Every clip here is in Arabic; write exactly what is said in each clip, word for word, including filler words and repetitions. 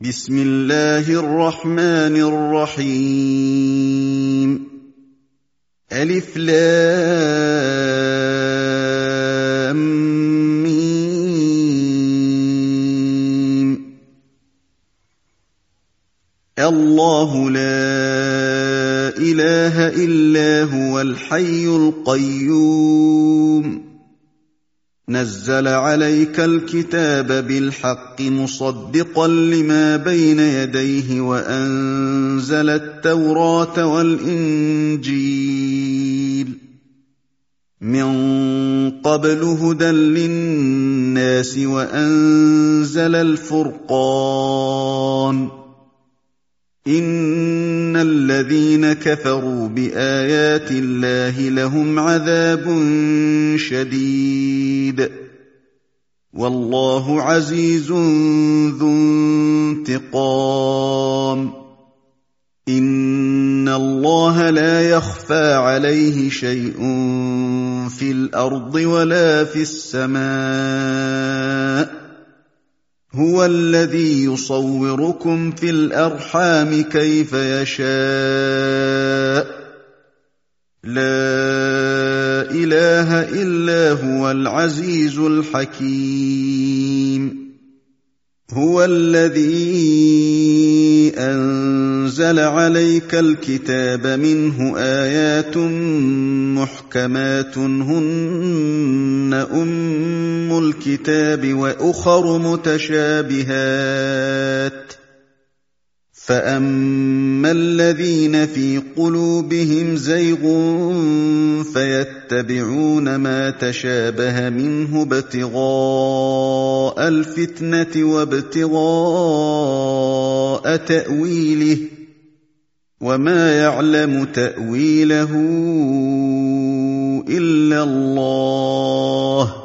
بسم الله الرحمن الرحيم ألف لام ميم الله لا إله إلا هو الحي القيوم نزل عليك الكتاب بالحق مصدقا لما بين يديه وأنزل التوراة والإنجيل من قبل هدى للناس وأنزل الفرقان إن الذين كفروا بآيات الله لهم عذاب شديد والله عزيز ذو انتقام إن الله لا يخفى عليه شيء في الأرض ولا في السماء هو الذي يصوركم في الأرحام كيف يشاء لا إله إلا هو العزيز الحكيم هو الذي أنزل عليك الكتاب منه آيات محكمات هن أم الكتاب وأخر متشابهات فأما الذين في قلوبهم زيغ فيتبعون ما تشابه منه ابتغاء الفتنة وابتغاء تأويله وما يعلم تأويله إلا الله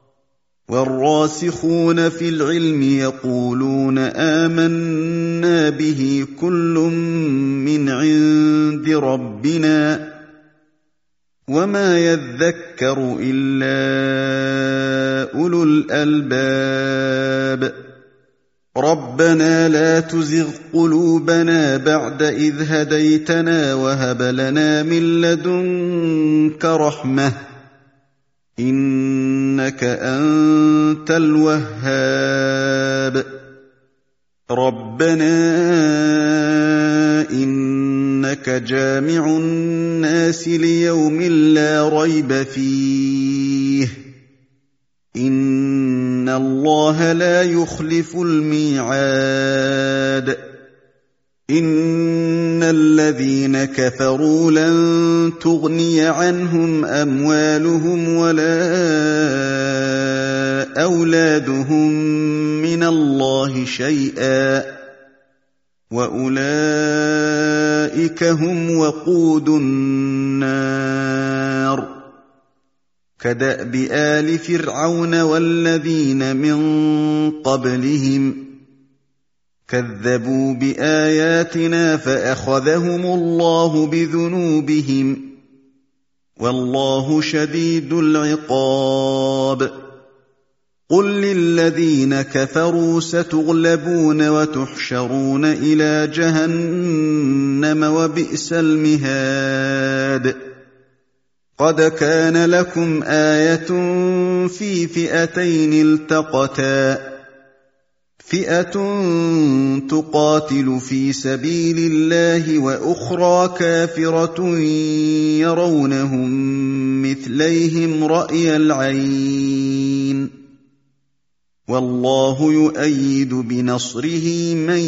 والراسخون في العلم يقولون آمنا به كل من عند ربنا وما يذكر إلا أولو الألباب ربنا لا تزغ قلوبنا بعد إذ هديتنا وهب لنا من لدنك رحمة إنك أنت الوهاب ربنا إنك جامع الناس ليوم لا ريب فيه إن الله لا يخلف الميعاد إن الذين كفروا لن تغني عنهم أموالهم ولا أولادهم من الله شيئا وأولئك هم وقود النار كدأب آل فرعون والذين من قبلهم كذبوا بآياتنا فأخذهم الله بذنوبهم والله شديد العقاب قل للذين كفروا ستغلبون وتحشرون إلى جهنم وبئس المهاد قد كان لكم آية في فئتين التقتا فئة تقاتل في سبيل الله وأخرى كافرة يرونهم مثليهم رأي العين والله يؤيد بنصره من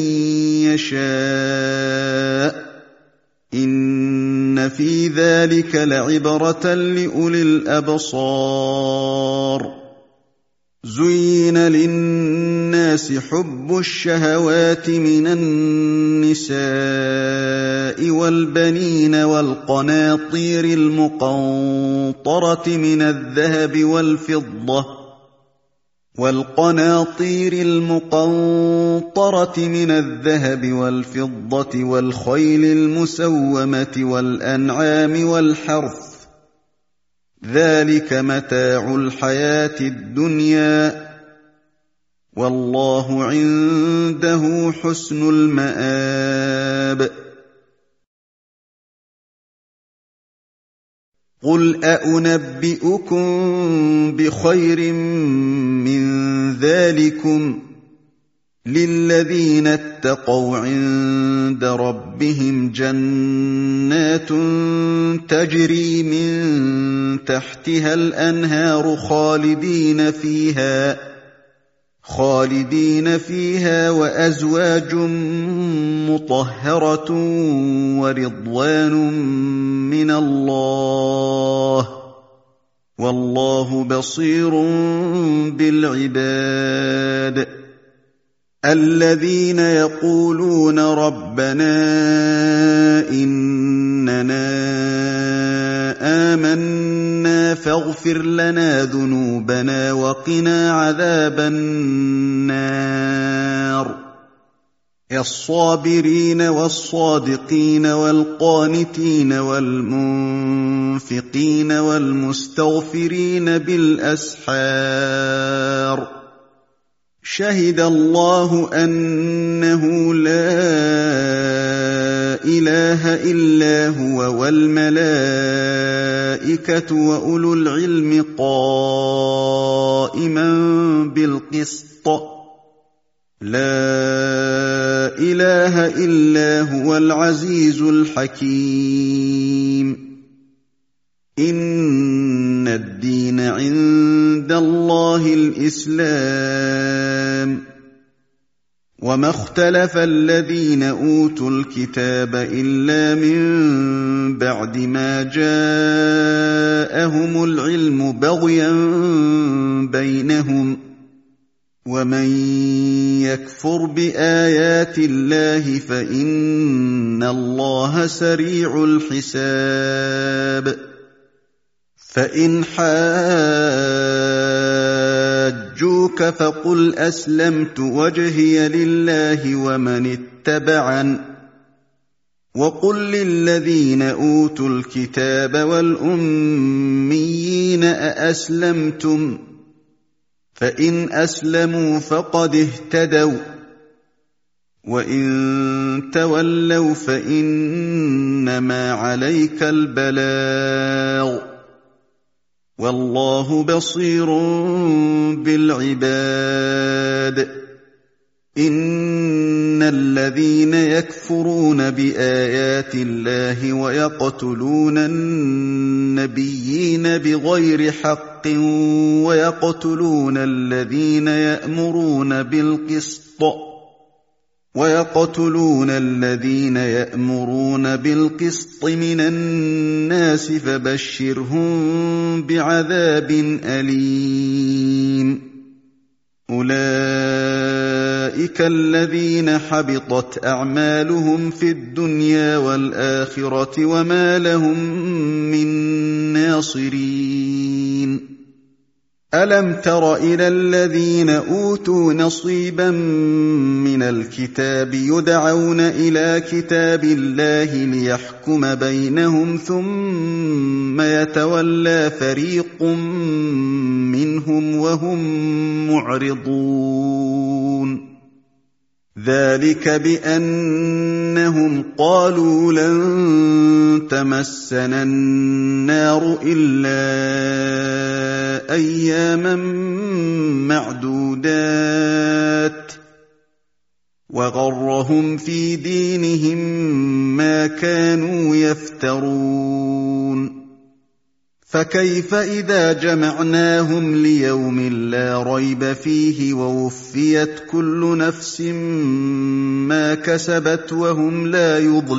يشاء إن في ذلك لعبرة لأولي الأبصار زين للناس حب الشهوات من النساء والبنين والقناطير المقنطرة من الذهب والفضة والقناطير المقنطرة من الذهب والفضة والخيل المسومة والأنعام والحرث ذلك متاع الحياة الدنيا والله عنده حسن المآب. قل أأنبئكم بخير من ذلكم للذين اتقوا عند ربهم جنات تجري من تحتها الأنهار خالدين فيها خالدين فيها وأزواج مطهرة ورضوان من الله والله بصير بالعباد. الذين يقولون ربنا إننا آمنا فاغفر لنا ذنوبنا وقنا عذاب النار. الصابرين والصادقين والقانتين والمنفقين والمستغفرين بالأسحار. شهد الله أنه لا إله إلا هو والملائكة وأولو العلم قائما بالقسط. لا إله إلا هو العزيز الحكيم. إن الدين عند الله الإسلام. وما اختلف الذين أوتوا الكتاب إلا من بعد ما جاءهم العلم بغيا بينهم ومن يكفر بآيات الله فإن الله سريع الحساب. فإن حاجوك فقل أسلمت وجهي لله ومن اتبعن وقل للذين أوتوا الكتاب والأميين أأسلمتم فإن أسلموا فقد اهتدوا وإن تولوا فإنما عليك البلاغ والله بصير بالعباد. إن الذين يكفرون بآيات الله ويقتلون النبيين بغير حق ويقتلون الذين يأمرون بالقسط ويقتلون الذين يأمرون بالقسط من الناس فبشرهم بعذاب أليم. أولئك الذين حبطت أعمالهم في الدنيا والآخرة وما لهم من ناصرين. ألم تر إلى الذين أوتوا نصيبا من الكتاب يدعون إلى كتاب الله ليحكم بينهم ثم يتولى فريق منهم وهم معرضون. ذلك بأنهم قالوا لن تمسنا النار إلا أياما معدودات وغرهم في دينهم ما كانوا يفترون. فكيف إذا جمعناهم ليوم لا ريب فيه ووفيت كل نفس ما كسبت وهم لا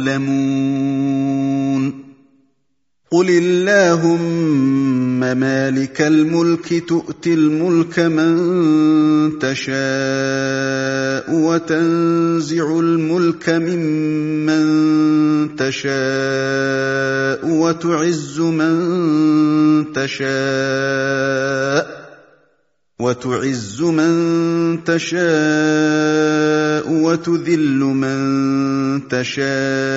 يظلمون. قل اللهم مالك الملك تؤتي الملك من تشاء وتنزع الملك ممن تشاء وتعز من تشاء وتعز من تشاء وتذل من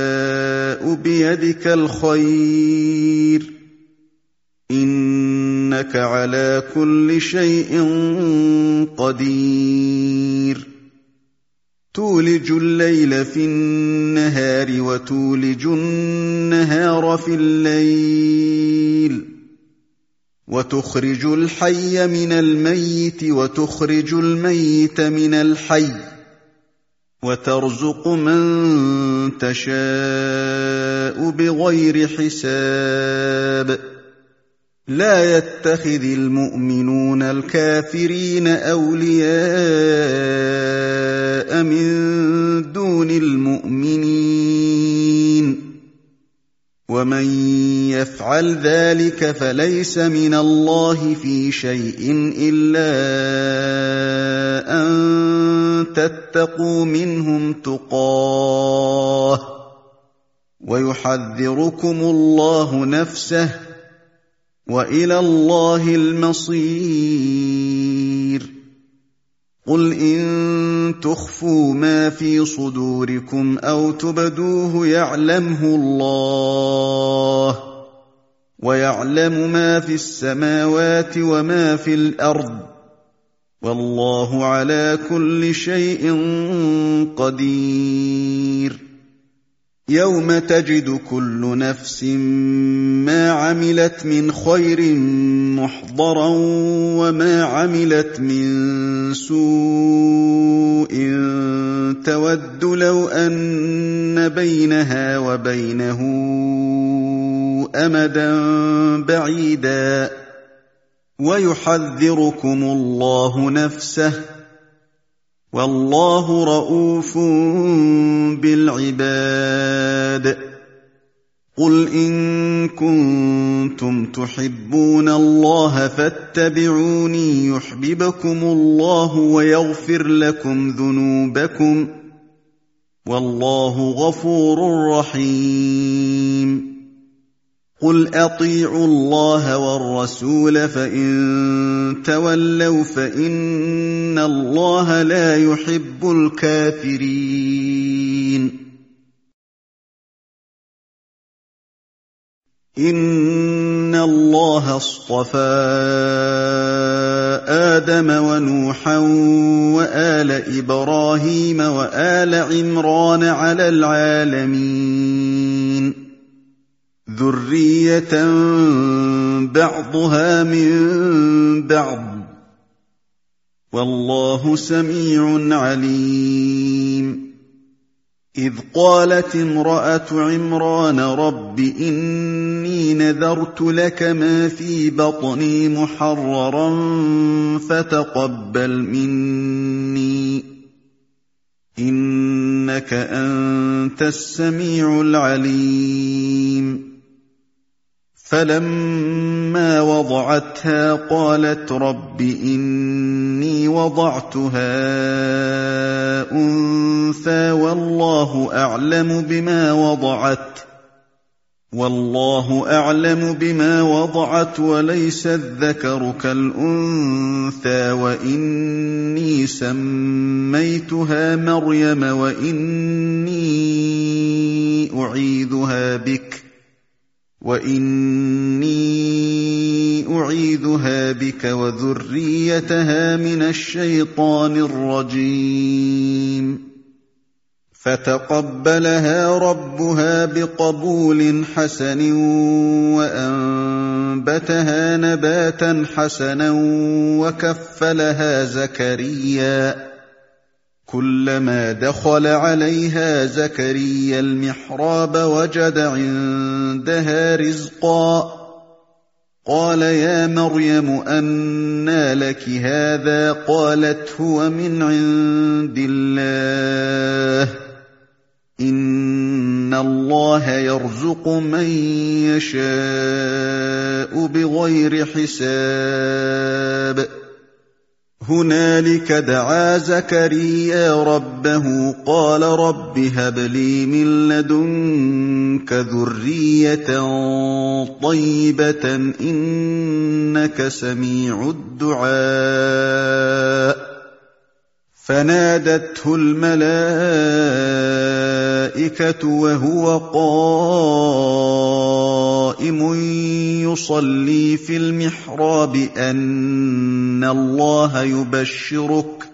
تشاء بيدك الخير إنك إنك على كل شيء قدير تولج الليل في النهار وتولج النهار في الليل وتخرج الحي من الميت وتخرج الميت من الحي وترزق من تشاء بغير حساب لا يتخذ المؤمنون الكافرين أولياء من دون المؤمنين ومن يفعل ذلك فليس من الله في شيء إلا أن تتقوا منهم تقاه ويحذركم الله نفسه وإلى الله المصير قل إن تخفوا ما في صدوركم أو تبدوه يعلمه الله ويعلم ما في السماوات وما في الأرض والله على كل شيء قدير يوم تجد كل نفس ما عملت من خير محضرا وما عملت من سوء تود لو أن بينها وبينه أمدا بعيدا ويحذركم الله نفسه والله رءوف بالعباد قل إن كنتم تحبون الله فاتبعوني يحببكم الله ويغفر لكم ذنوبكم والله غفور رحيم قل أطيعوا الله والرسول فإن تولوا فإن الله لا يحب الكافرين إن الله اصطفى آدم ونوحا وآل إبراهيم وآل عمران على العالمين ذرية بعضها من بعض والله سميع عليم إذ قالت امرأة عمران رب إني نذرت لك ما في بطني محررا فتقبل مني إنك أنت السميع العليم فلما وضعتها قالت رب إني وضعتها أنثى والله أعلم بما وضعت والله أعلم بما وضعت وليس الذكر كالأنثى وإني سميتها مريم وإني أعيذها بك وإني أعيذها بك وذريتها من الشيطان الرجيم فتقبلها ربها بقبول حسن وأنبتها نباتا حسنا وكفلها زكريا كلما دخل عليها زكريا المحراب وجد عندها رزقا قال يا مريم أنى لك هذا قالت هو من عند الله إن الله يرزق من يشاء بغير حساب هنالك دعا زكريا ربه قال رب هب لي من لدنك ذرية طيبة إنك سميع الدعاء فنادته الملائكة وهو قائم يصلي في المحراب أن الله يبشرك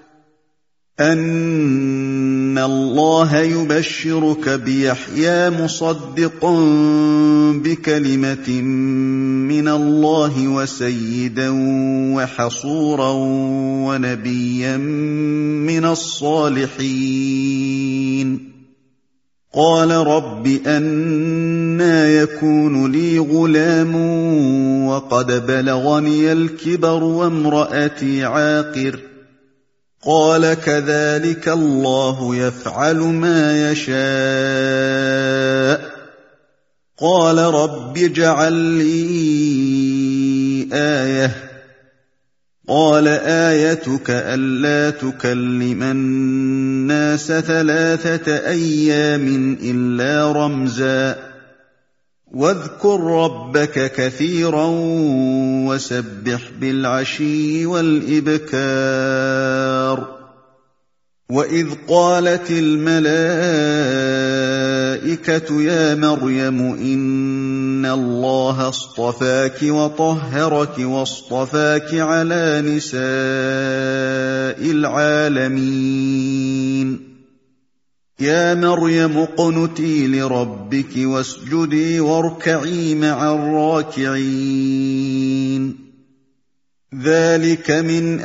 أن الله يبشرك بيحيى مصدقا بكلمة من الله وسيدا وحصورا ونبيا من الصالحين قال رب أنى يكون لي غلام وقد بلغني الكبر وامرأتي عاقر قال كذلك الله يفعل ما يشاء قال رب اجعل لي آية قال آيتك ألا تكلم الناس ثلاثة أيام إلا رمزا واذكر ربك كثيرا وسبح بالعشي والإبكار وإذ قالت الملائكة يا مريم إن الله اصطفاك وطهرك واصطفاك على نساء العالمين يا مريم اقنتي لربك واسجدي واركعي مع الراكعين ذلك من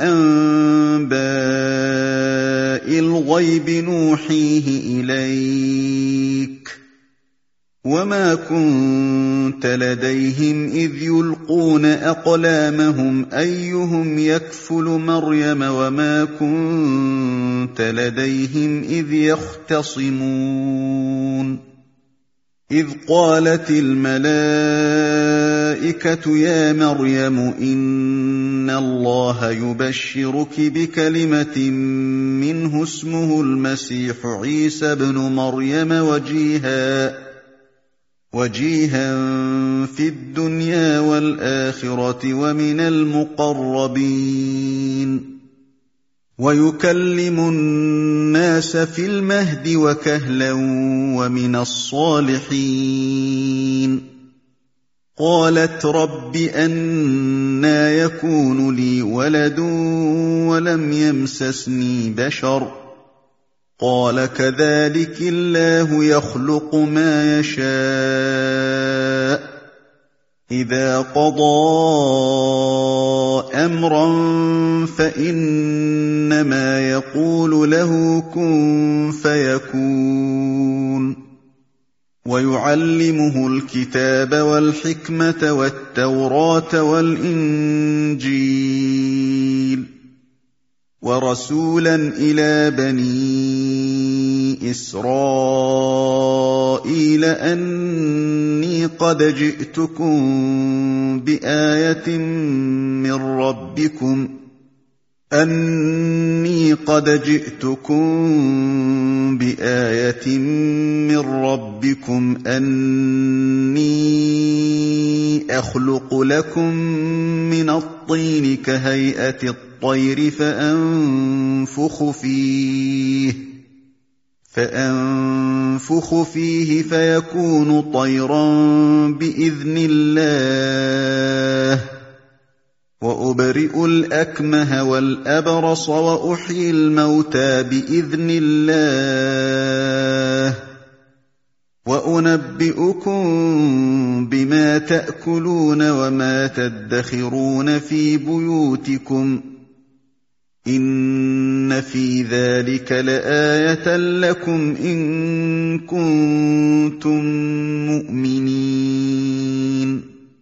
أنباء الغيب نوحيه إليك وما كنت لديهم إذ يلقون أقلامهم أيهم يكفل مريم وما كنت لديهم إذ يختصمون إذ قالت الملائكة يا مريم إن الله يبشرك بكلمة منه اسمه المسيح عيسى ابن مريم وجيها وجيها في الدنيا والآخرة ومن المقربين ويكلم الناس في المهد وكهلا ومن الصالحين قالت رب أنى يكون لي ولد ولم يمسسني بشر قال كذلك الله يخلق ما يشاء إذا قضى أمرا فإنما يقول له كن فيكون ويعلمه الكتاب والحكمة والتوراة والإنجيل ورسولا إلى بني إسرائيل أني قد جئتكم بآية من ربكم أني قد جئتكم بآية من ربكم أني أخلق لكم من الطين كهيئة الطير فأنفخ فيه فأنفخ فيه فيكون طيرا بإذن الله وأبرئ الأكمه والأبرص وأحيي الموتى بإذن الله وأنبئكم بما تأكلون وما تدخرون في بيوتكم إن في ذلك لآية لكم إن كنتم مؤمنين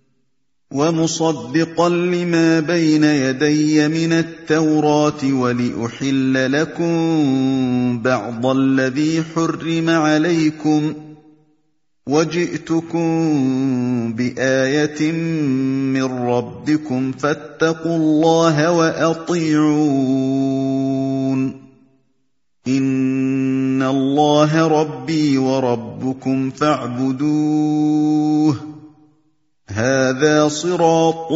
ومصدقا لما بين يدي من التوراة ولأحل لكم بعض الذي حرم عليكم وجئتكم بآية من ربكم فاتقوا الله وأطيعون إن الله ربي وربكم فاعبدوه هذا صراط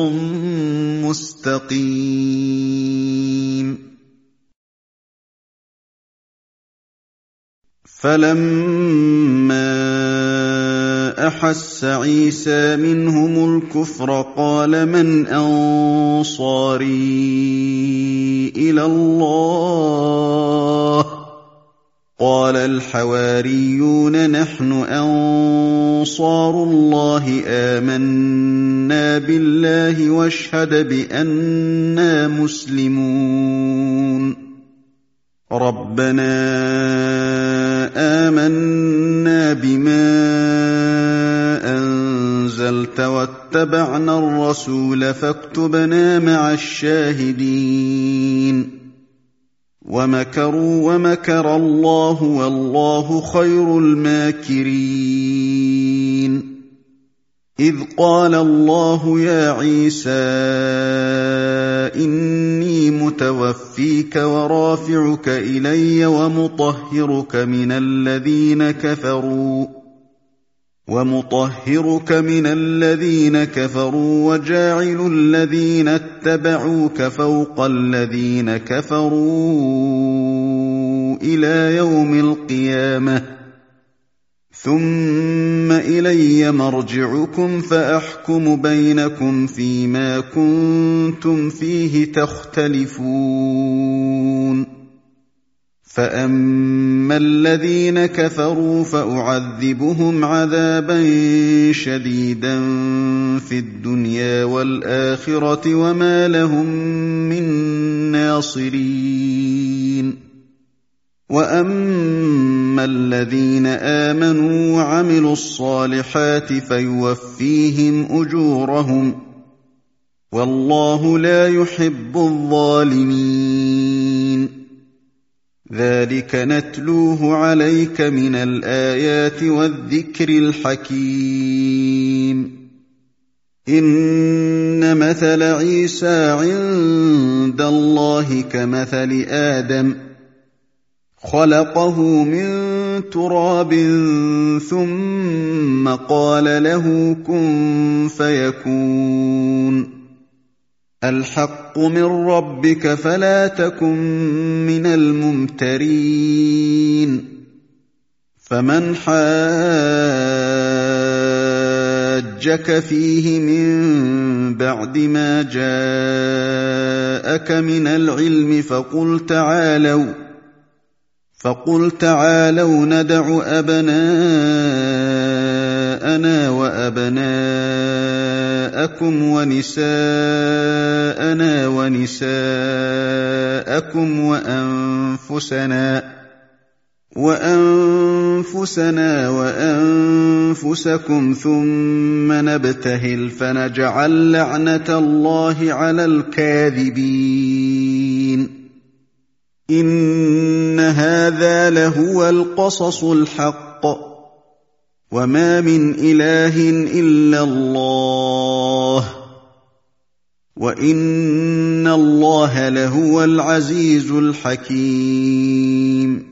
مستقيم فلما فأحس عيسى منهم الكفر قال من أنصاري إلى الله قال الحواريون نحن أنصار الله آمنا بالله واشهد بأننا مسلمون ربنا آمنا بما أنزلت واتبعنا الرسول فاكتبنا مع الشاهدين ومكروا ومكر الله والله خير الماكرين إذ قال الله يا عيسى إني متوفيك ورافعك إلي ومطهرك من الذين كفروا ومطهرك من الذين كفروا وجاعل الذين اتبعوك فوق الذين كفروا إلى يوم القيامة ثم إلي مرجعكم فأحكم بينكم فيما كنتم فيه تختلفون فأما الذين كفروا فأعذبهم عذابا شديدا في الدنيا والآخرة وما لهم من ناصرين وأما الذين آمنوا وعملوا الصالحات فيوفيهم أجورهم والله لا يحب الظالمين ذلك نتلوه عليك من الآيات والذكر الحكيم إن مثل عيسى عند الله كمثل آدم خلقه من تراب ثم قال له كن فيكون الحق من ربك فلا تكن من الممترين فمن حاجك فيه من بعد ما جاءك من العلم فقل تعالوا فقل تعالوا ندع أبناءنا وأبناءكم ونساءنا ونساءكم وأنفسنا وأنفسنا وأنفسكم ثم نبتهل فنجعل لعنة الله على الكاذبين إن هذا لهو القصص الحق وما من إله إلا الله وإن الله لهو العزيز الحكيم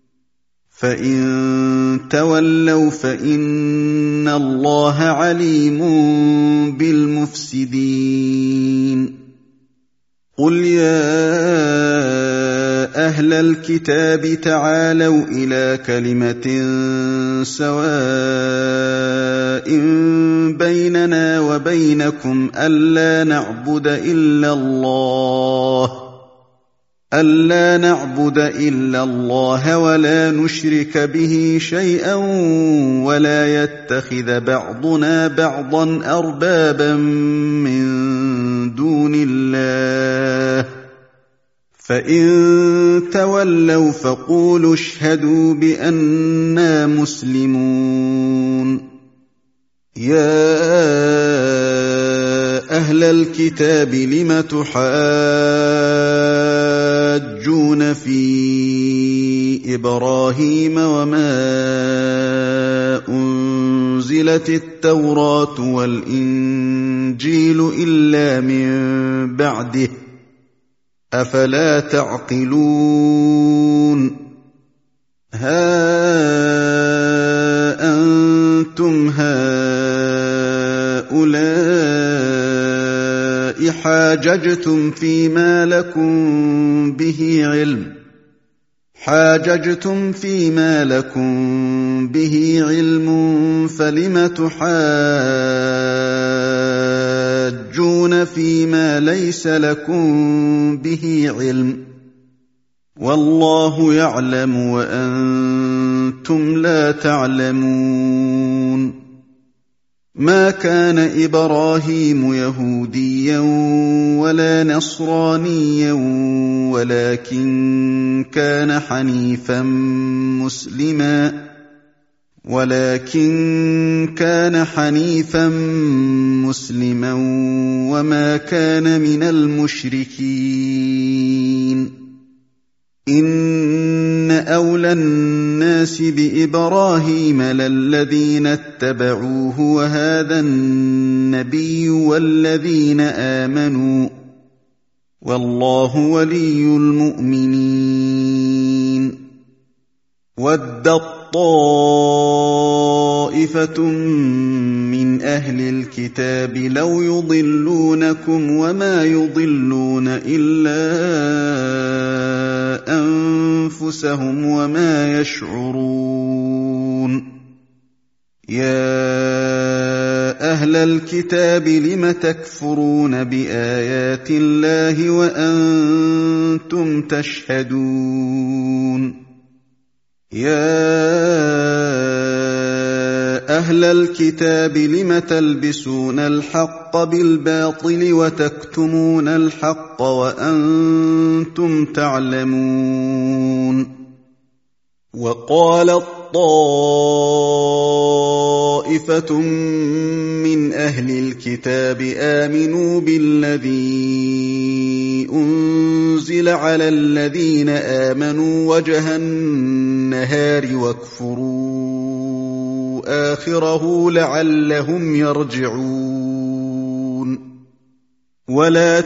فإن تولوا فإن الله عليم بالمفسدين قل يا أهل الكتاب تعالوا إلى كلمة سواء بيننا وبينكم ألا نعبد إلا الله ألا نعبد إلا الله ولا نشرك به شيئا ولا يتخذ بعضنا بعضا أربابا من دون الله فإن تولوا فقولوا اشهدوا بأننا مسلمون يا أهل الكتاب لم تحاجون في إبراهيم وما أنزلت التوراة والإنجيل إلا من بعده أفلا تعقلون ها أنتم هؤلاء حاججتم فيما لكم به علم حاججتم فيما لكم به علم فلم تحاجون فيما ليس لكم به علم والله يعلم وأنتم لا تعلمون ما كان إبراهيم يهوديا ولا نصرانيا ولكن كان حنيفا مسلما ولكن كان حنيفا مسلما وما كان من المشركين إن أولى الناس بإبراهيم للذين اتبعوه وهذا النبي والذين آمنوا والله ولي المؤمنين ودت طائفة من أهل الكتاب لو يضلونكم وما يضلون إلا أنفسهم وما يشعرون يا أهل الكتاب لم تكفرون بآيات الله وأنتم تشهدون يا أهل الكتاب لم تلبسون الحق بالباطل وتكتمون الحق وأنتم تعلمون وقالت طائفة من أهل الكتاب آمنوا بالذي أنزل على الذين آمنوا وجه النهار واكفروا آخره لعلهم يرجعون ولا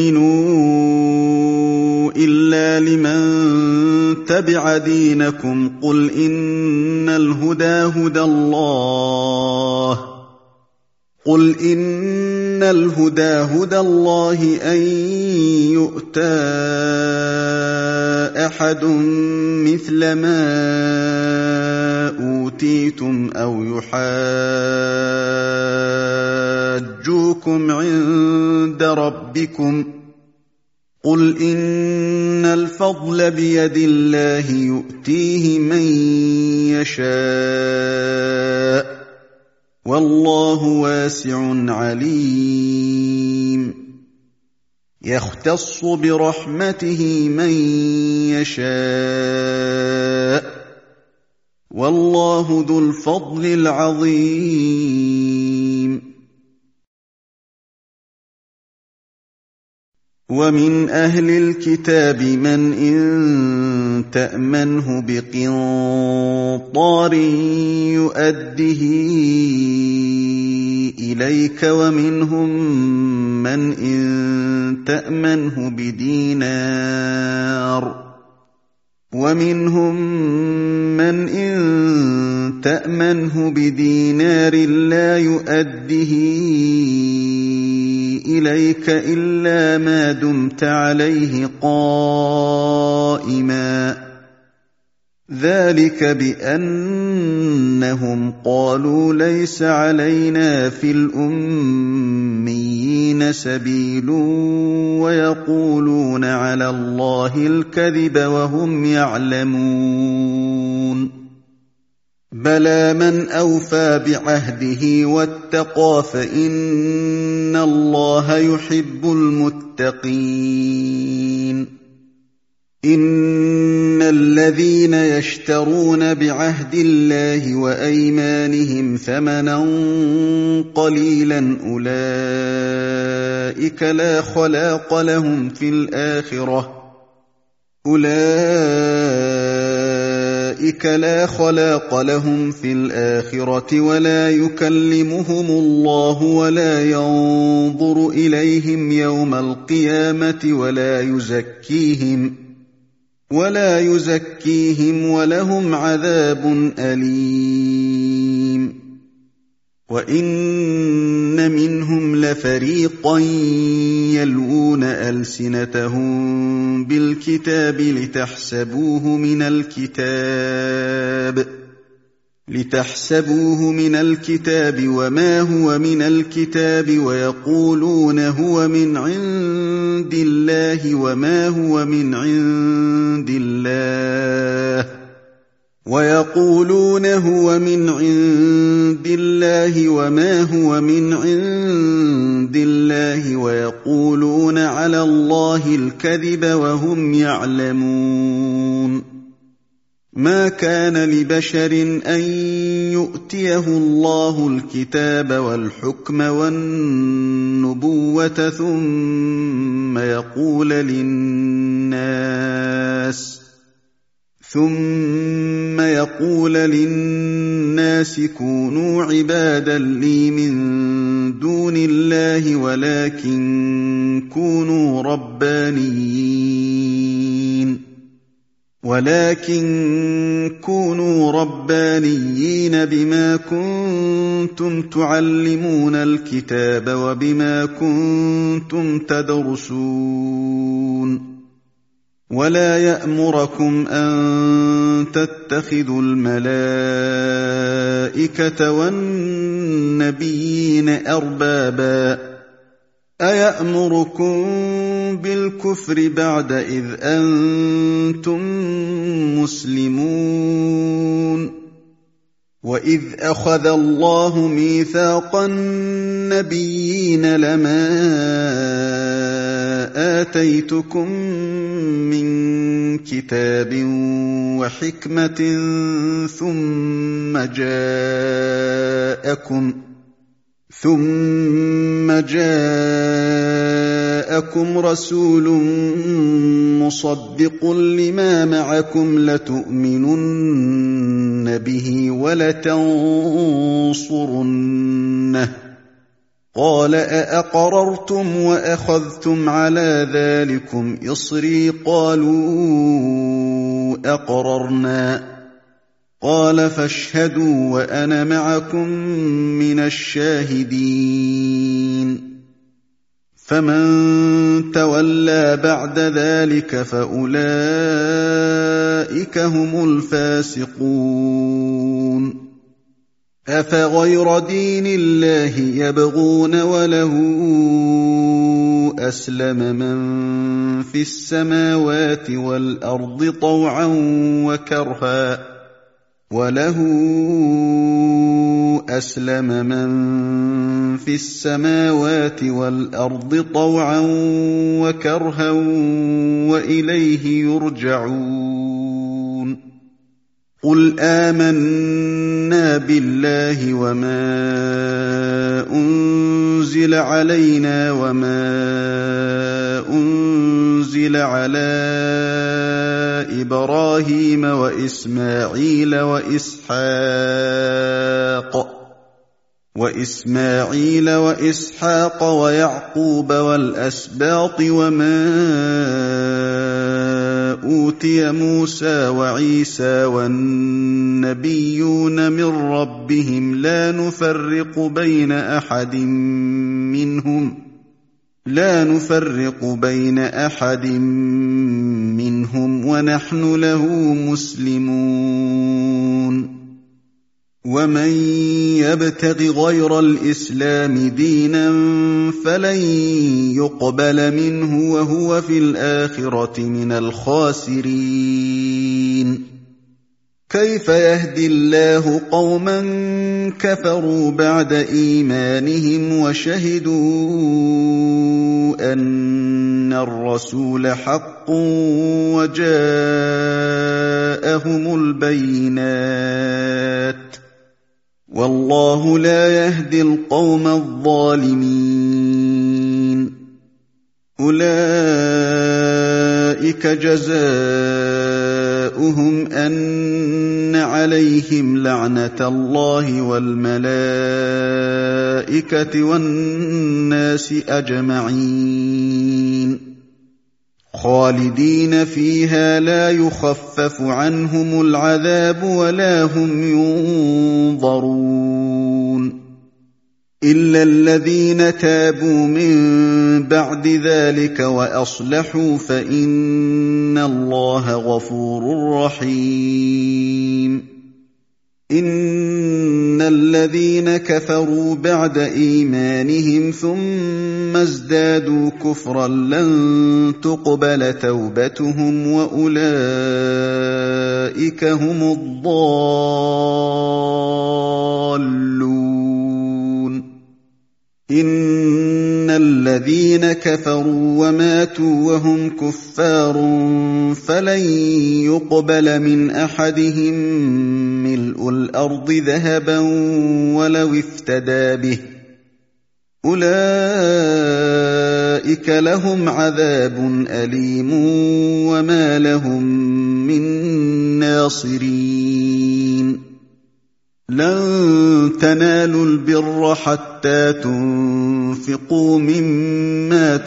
تؤمنوا إلا لمن تبع دينكم قل إن الهدى هدى الله قل إن الهدى هدى الله أن يؤتى أحد مثل ما أوتيتم أو يحاجوكم عند ربكم قل إن الفضل بيد الله يؤتيه من يشاء والله واسع عليم يختص برحمته من يشاء والله ذو الفضل العظيم ومن أهل الكتاب من إن تأمنه بقنطار يؤده إليك ومنهم من إن تأمنه بدينار ومنهم من إن تأمنه بدينار لا يؤده إليك إلا ما دمت عليه قائما ذلك بأنهم قالوا ليس علينا في الأميين سبيل ويقولون على الله الكذب وهم يعلمون بلى من أوفى بعهده واتقى فإن الله يحب المتقين إن الذين يشترون بعهد الله وأيمانهم ثمنا قليلا أولئك لا خلاق لهم في الآخرة أولئك لا خلاق لهم في الآخرة ولا يكلمهم الله ولا ينظر إليهم يوم القيامة ولا يزكيهم ولا يزكيهم ولهم عذاب أليم وَإِنَّ مِنْهُمْ لَفَرِيقًا يَلْوُونَ أَلْسِنَتَهُم بِالْكِتَابِ لِتَحْسَبُوهُ مِنَ الْكِتَابِ لِتَحْسَبُوهُ مِنَ الْكِتَابِ وَمَا هُوَ مِنَ الْكِتَابِ وَيَقُولُونَ هُوَ مِنْ عِندِ اللَّهِ وَمَا هُوَ مِنْ عِندِ اللَّهِ وَيَقُولُونَ هُوَ مِنْ عِندِ اللَّهِ وَمَا هُوَ مِنْ عِندِ اللَّهِ وَيَقُولُونَ عَلَى اللَّهِ الْكَذِبَ وَهُمْ يَعْلَمُونَ مَا كَانَ لِبَشَرٍ أَن يُؤْتِيَهُ اللَّهُ الْكِتَابَ وَالْحُكْمَ وَالنُّبُوَّةَ ثُمَّ يَقُولَ لِلنَّاسِ ثُمَّ يَقُولَ لِلنَّاسِ كُونُوا عِبَادًا لِّي مِن دُونِ اللَّهِ وَلَٰكِن كُونُوا رَبَّانِيِّينَ وَلَٰكِن كُونُوا رَبَّانِيِّينَ بِمَا كُنتُمْ تُعَلِّمُونَ الْكِتَابَ وَبِمَا كُنتُمْ تَدْرُسُونَ وَلَا يَأْمُرَكُمْ أَن تَتَّخِذُوا الْمَلَائِكَةَ وَالنَّبِيِّينَ أَرْبَابًا أَيَأْمُرُكُم بِالْكُفْرِ بَعْدَ إِذْ أَنتُم مُّسْلِمُونَ وَإِذْ أَخَذَ اللَّهُ مِيثَاقَ النَّبِيِّينَ لَمَا آتَيْتُكُم مِّن كِتَابٍ وَحِكْمَةٍ ثُمَّ جَاءَكُمْ ثُمَّ جَاءَكُمْ رَسُولٌ مُّصَدِّقٌ لِّمَا مَعَكُمْ لَتُؤْمِنُنَّ بِهِ وَلَتَنصُرُنَّهُ قَالَ أَأَقْرَرْتُمْ وَأَخَذْتُمْ عَلَىٰ ذَٰلِكُمْ إِصْرِي قَالُوا أَقْرَرْنَا قَالَ فَاشْهَدُوا وَأَنَا مَعَكُم مِّنَ الشَّاهِدِينَ فَمَن تَوَلَّىٰ بَعْدَ ذَٰلِكَ فَأُولَٰئِكَ هُمُ الْفَاسِقُونَ أَفَغَيْرَ دِينِ اللَّهِ يَبْغُونَ وَلَهُ أَسْلَمَ مَن فِي السَّمَاوَاتِ وَالْأَرْضِ طَوْعًا وَكَرْهًا وَلَهُ أَسْلَمَ مَن فِي السَّمَاوَاتِ وَالْأَرْضِ طَوْعًا وَكَرْهًا وَإِلَيْهِ يُرْجَعُونَ قُلْ آمَنَّا بِاللَّهِ وَمَا أُنزِلَ عَلَيْنَا وَمَا أُنزِلَ عَلَىٰ إِبْرَاهِيمَ وَإِسْمَاعِيلَ وَإِسْحَاقَ وَإِسْمَاعِيلَ وَإِسْحَاقَ وَيَعْقُوبَ وَالْأَسْبَاطِ وَمَا أُوتِيَ مُوسَىٰ وَعِيسَىٰ وَالنَّبِيُّونَ مِن رَّبِّهِمْ لَا نُفَرِّقُ بَيْنَ أَحَدٍ مِّنْهُمْ لَا نُفَرِّقُ بَيْنَ أَحَدٍ مِّنْهُمْ وَنَحْنُ لَهُ مُسْلِمُونَ وَمَن يَبْتَغِ غَيْرَ الْإِسْلَامِ دِينًا فَلَن يُقْبَلَ مِنْهُ وَهُوَ فِي الْآخِرَةِ مِنَ الْخَاسِرِينَ كَيْفَ يَهْدِي اللَّهُ قَوْمًا كَفَرُوا بَعْدَ إِيمَانِهِمْ وَشَهِدُوا أَنَّ الرَّسُولَ حَقٌّ وَجَاءَهُمُ الْبَيِّنَاتُ وَاللَّهُ لَا يَهْدِي الْقَوْمَ الظَّالِمِينَ أُولَٰئِكَ جَزَاؤُهُمْ أَنَّ عَلَيْهِمْ لَعْنَةَ اللَّهِ وَالْمَلَائِكَةِ وَالنَّاسِ أَجْمَعِينَ خَالِدِينَ فِيهَا لَا يُخَفَّفُ عَنْهُمُ الْعَذَابُ وَلَا هُمْ يُنظَرُونَ إلا الذين تابوا من بعد ذلك وأصلحوا فإن الله غفور رحيم إن الذين كفروا بعد إيمانهم ثم ازدادوا كفرا لن تقبل توبتهم وأولئك هم الضالون إن الذين كفروا وماتوا وهم كفار فلن يقبل من أحدهم ملء الأرض ذهبا ولو افتدى به أولئك لهم عذاب أليم وما لهم من ناصرين لن تنالوا البر حتى تنفقوا مما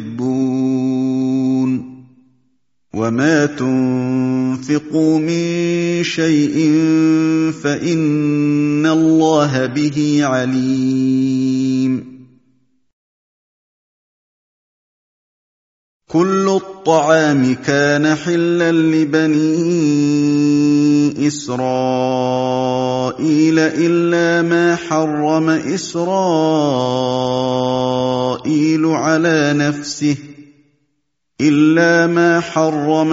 تحبون وما تنفقوا من شيء فإن الله به عليم كل الطعام كان حلا لبني إسرائيل إلا ما حرم إسرائيل على نفسه إلا ما حرم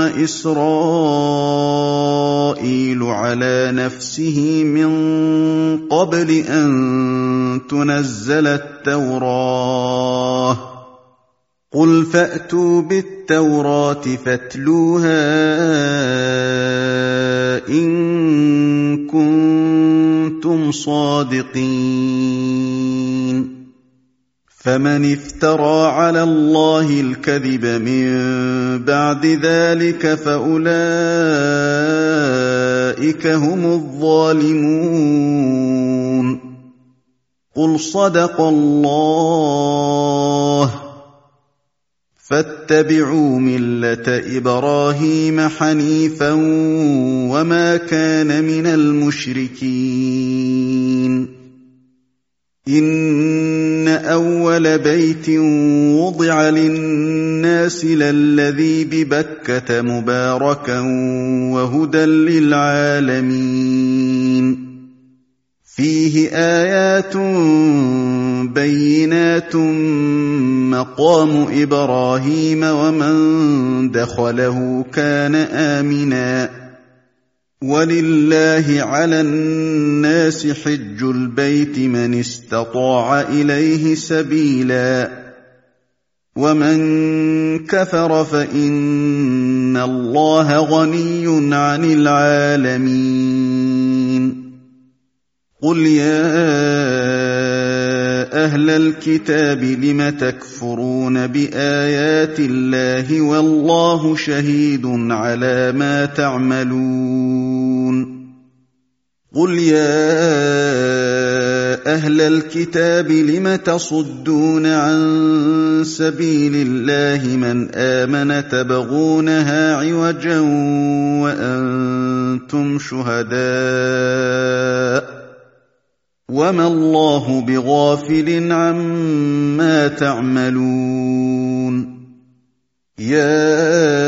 إسرائيل على نفسه من قبل أن تنزل التوراة قل فأتوا بالتوراة فاتلوها إن كنتم صادقين فمن افترى على الله الكذب من بعد ذلك فأولئك هم الظالمون قل صدق الله فاتبعوا ملة إبراهيم حنيفا وما كان من المشركين إن أول بيت وضع للناس للذي ببكة مباركا وهدى للعالمين فيه آيات بينات مقام إبراهيم ومن دخله كان آمنا ولله على الناس حج البيت من استطاع إليه سبيلا ومن كفر فإن الله غني عن العالمين قل يا أهل الكتاب لم تكفرون بآيات الله والله شهيد على ما تعملون قل يا أهل الكتاب لم تصدون عن سبيل الله من آمن تبغونها عوجا وأنتم شهداء وما الله بغافل عما تعملون يا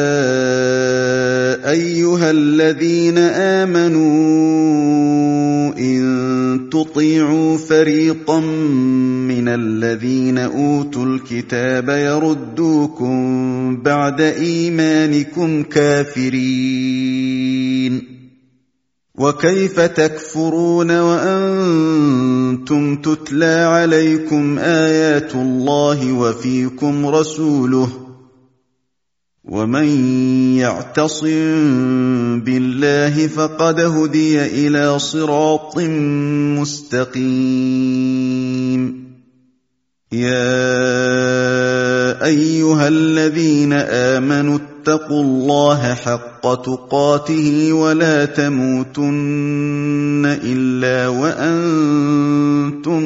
أيها الذين آمنوا إن تطيعوا فريقا من الذين أوتوا الكتاب يردوكم بعد إيمانكم كافرين وكيف تكفرون وأنتم تتلى عليكم آيات الله وفيكم رسوله ومن يعتصم بالله فقد هدي إلى صراط مستقيم يا أيها الذين آمنوا اتقوا الله حق تقاته ولا تموتن إلا وأنتم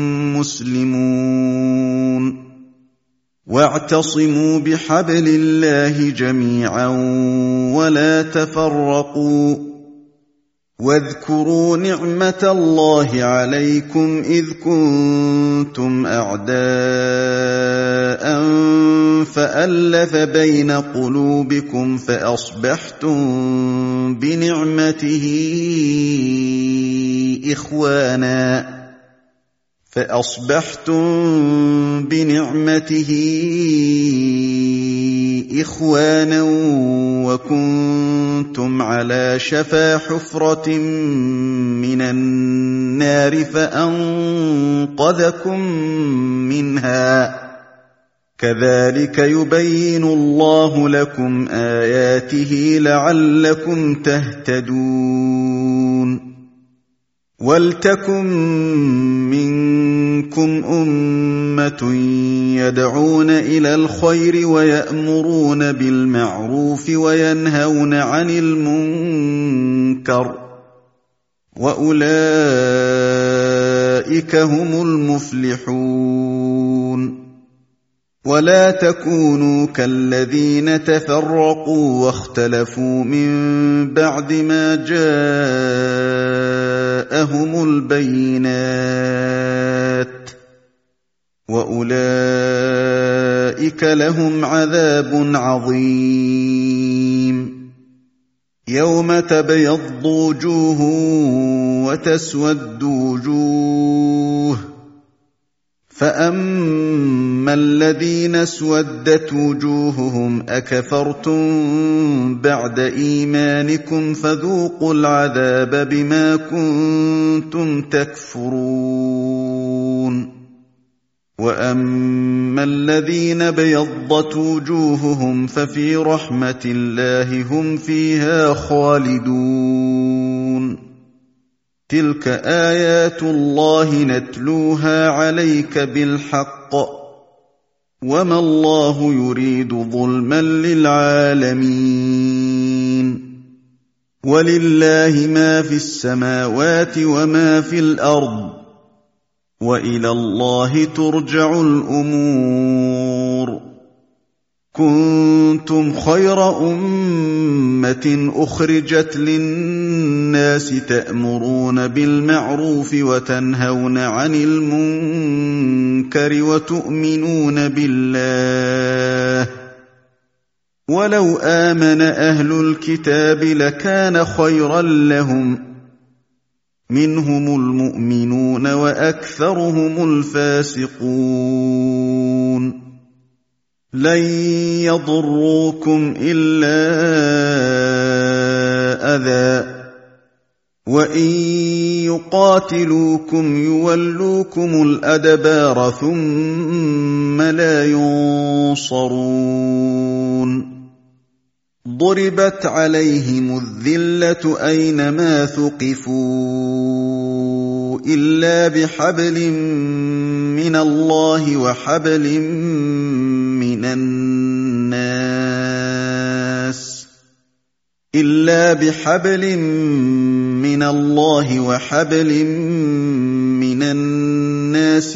مسلمون واعتصموا بحبل الله جميعا ولا تفرقوا واذكروا نعمة الله عليكم إذ كنتم أعداء فألف بين قلوبكم فأصبحتم بنعمته إخوانا فأصبحتم بنعمته إخوانا وكنتم على شفا حفرة من النار فأنقذكم منها كذلك يبين الله لكم آياته لعلكم تهتدون ولتكن منكم أمة يدعون إلى الخير ويأمرون بالمعروف وينهون عن المنكر وأولئك هم المفلحون ولا تكونوا كالذين تفرقوا واختلفوا من بعد ما جاءهم البينات وأولئك لهم عذاب عظيم يوم تبيض وجوه وتسود وجوه فأما الذين اسودت وجوههم أكفرتم بعد إيمانكم فذوقوا العذاب بما كنتم تكفرون وأما الذين بيضت وجوههم ففي رحمة الله هم فيها خالدون تلك آيات الله نتلوها عليك بالحق وما الله يريد ظلما للعالمين ولله ما في السماوات وما في الأرض وإلى الله ترجع الأمور كنتم خير أمة أخرجت للناس تأمرون بالمعروف وتنهون عن المنكر وتؤمنون بالله ولو آمن أهل الكتاب لكان خيرا لهم منهم المؤمنون وأكثرهم الفاسقون لن يضروكم إلا أذى وإن يقاتلوكم يولوكم الأدبار ثم لا ينصرون ضربت عليهم الذلة أينما ثقفوا إلا بحبل من الله وحبل من الناس إلا بحبل من الله وحبل من الناس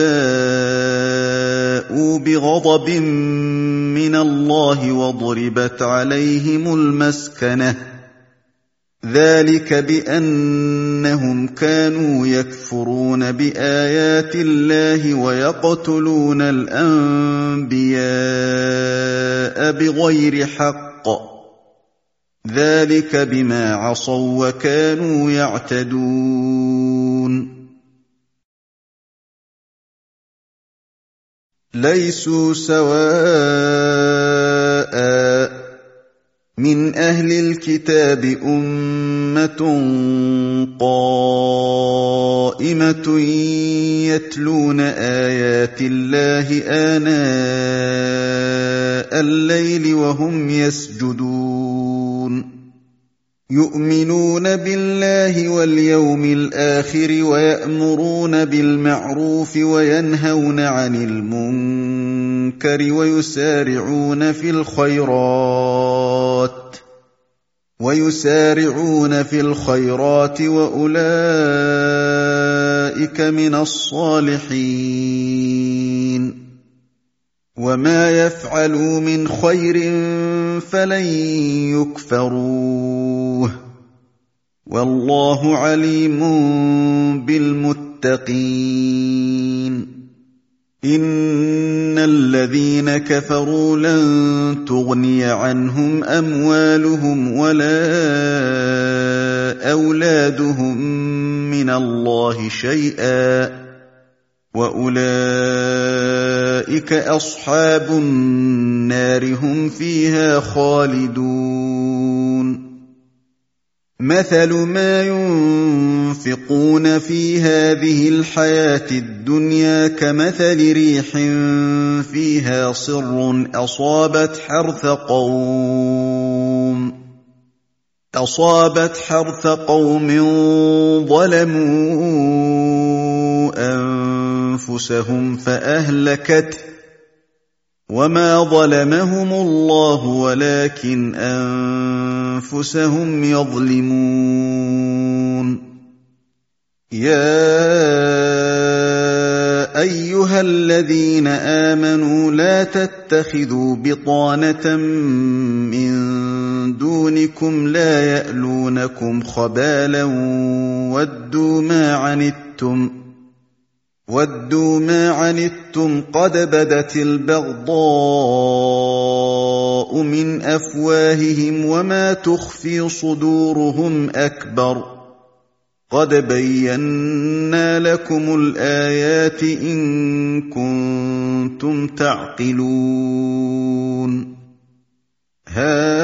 وباءوا بغضب من الله وضربت عليهم المسكنة ذلك بأنهم كانوا يكفرون بآيات الله ويقتلون الأنبياء بغير حق ذلك بما عصوا وكانوا يعتدون ليسوا سواء من أهل الكتاب أمة قائمة يتلون آيات الله آناء الليل وهم يسجدون يؤمنون بالله واليوم الآخر ويأمرون بالمعروف وينهون عن المنكر ويسارعون في الخيرات ويسارعون في الخيرات وأولئك من الصالحين وما يفعلوا من خير فلن يكفروه والله عليم بالمتقين إن الذين كفروا لن تغني عنهم أموالهم ولا أولادهم من الله شيئا وأولئك أصحاب النار هم فيها خالدون مثل ما ينفقون في هذه الحياة الدنيا كمثل ريح فيها صر أصابت حرث قوم أصابت حرث قوم ظلموا أنفسهم فأهلكته وما ظلمهم الله ولكن أنفسهم يظلمون يا أيها الذين آمنوا لا تتخذوا بطانة من دونكم لا يألونكم خبالا ودوا ما عنتم وَدُّوا مَا عَنِتُّمْ قَدْ بَدَتِ الْبَغْضَاءُ مِنْ أَفْوَاهِهِمْ وَمَا تُخْفِي صُدُورُهُمْ أَكْبَرُ قَدْ بَيَّنَّا لَكُمُ الْآيَاتِ إِن كُنتُمْ تَعْقِلُونَ هَا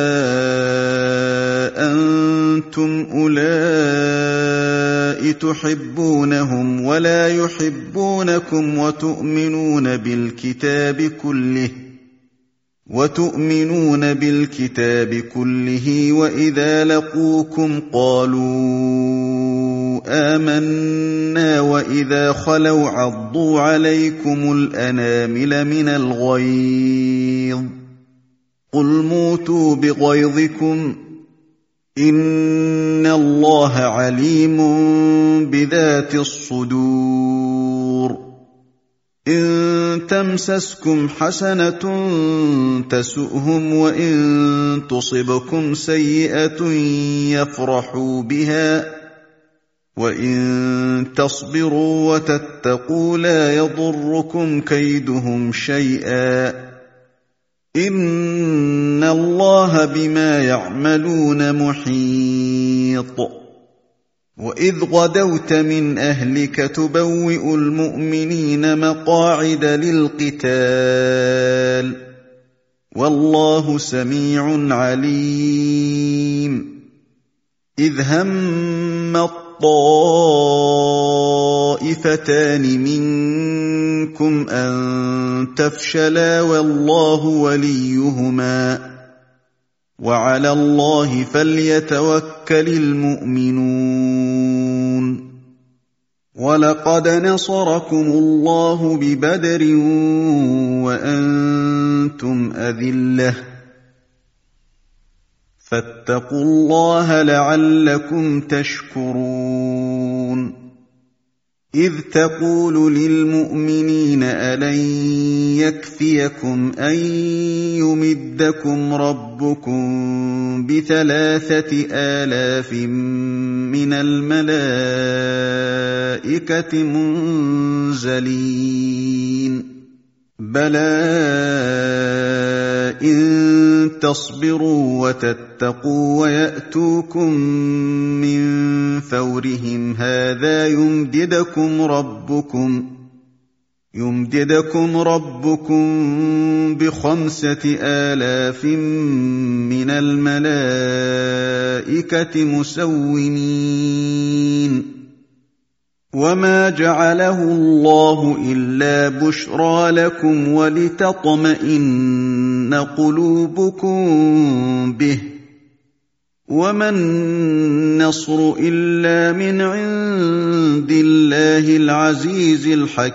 أَنتُمْ أُولَاءِ تُحِبُّونَهُمْ وَلَا يُحِبُّونَكُمْ وَتُؤْمِنُونَ بِالْكِتَابِ كُلِّهِ وَتُؤْمِنُونَ بِالْكِتَابِ كُلِّهِ وَإِذَا لَقُوكُمْ قَالُوا آمَنَّا وَإِذَا خَلَوْا عَضُّوا عَلَيْكُمُ الْأَنَامِلَ مِنَ الْغَيْظِ قُلْ مُوتُوا بِغَيْظِكُمْ إِنَّ اللَّهَ عَلِيمٌ بِذَاتِ الصُّدُورِ إِن تَمْسَسْكُمْ حَسَنَةٌ تَسُؤْهُمْ وَإِن تُصِبْكُمْ سَيِّئَةٌ يَفْرَحُوا بِهَا وَإِن تَصْبِرُوا وَتَتَّقُوا لَا يَضُرُّكُمْ كَيْدُهُمْ شَيْئًا إِنَّ اللَّهَ بِمَا يَعْمَلُونَ مُحِيطٌ وَإِذْ غَدَوْتَ مِنْ أَهْلِكَ تُبَوِّئُ الْمُؤْمِنِينَ مَقَاعِدَ لِلْقِتَالِ وَاللَّهُ سَمِيعٌ عَلِيمٌ إِذْ هَمَّ الطَّائِفَتَانِ مِنكُمْ أَن تَفْشَلَا وَاللَّهُ وَلِيُّهُمَا وَعَلَى اللَّهِ فَلْيَتَوَكَّلِ الْمُؤْمِنُونَ وَلَقَدْ نَصَرَكُمُ اللَّهُ بِبَدْرٍ وَأَنتُمْ أَذِلَّةٌ فَاتَّقُوا اللَّهَ لَعَلَّكُمْ تَشْكُرُونَ إِذْ تَقُولُ لِلْمُؤْمِنِينَ أَلَنْ يَكْفِيَكُمْ أَنْ يُمِدَّكُمْ رَبُّكُمْ بِثَلَاثَةِ آلَافٍ مِنَ الْمَلَائِكَةِ مُنْزَلِينَ بَلَىٰ إِن تَصْبِرُوا وَتَتَّقُوا وَيَأْتُوكُم مِّن فَوْرِهِمْ هَٰذَا يُمْدِدْكُمْ رَبُّكُمْ يُمْدِدْكُمْ رَبُّكُم بِخَمْسَةِ آلَافٍ مِّنَ الْمَلَائِكَةِ مُسَوِّمِينَ وَمَا جَعَلَهُ اللَّهُ إِلَّا بُشْرَىٰ لَكُمْ وَلِتَطْمَئِنَّ قُلُوبُكُم بِهِ وَمَا النَّصْرُ إِلَّا مِنْ عِندِ اللَّهِ الْعَزِيزِ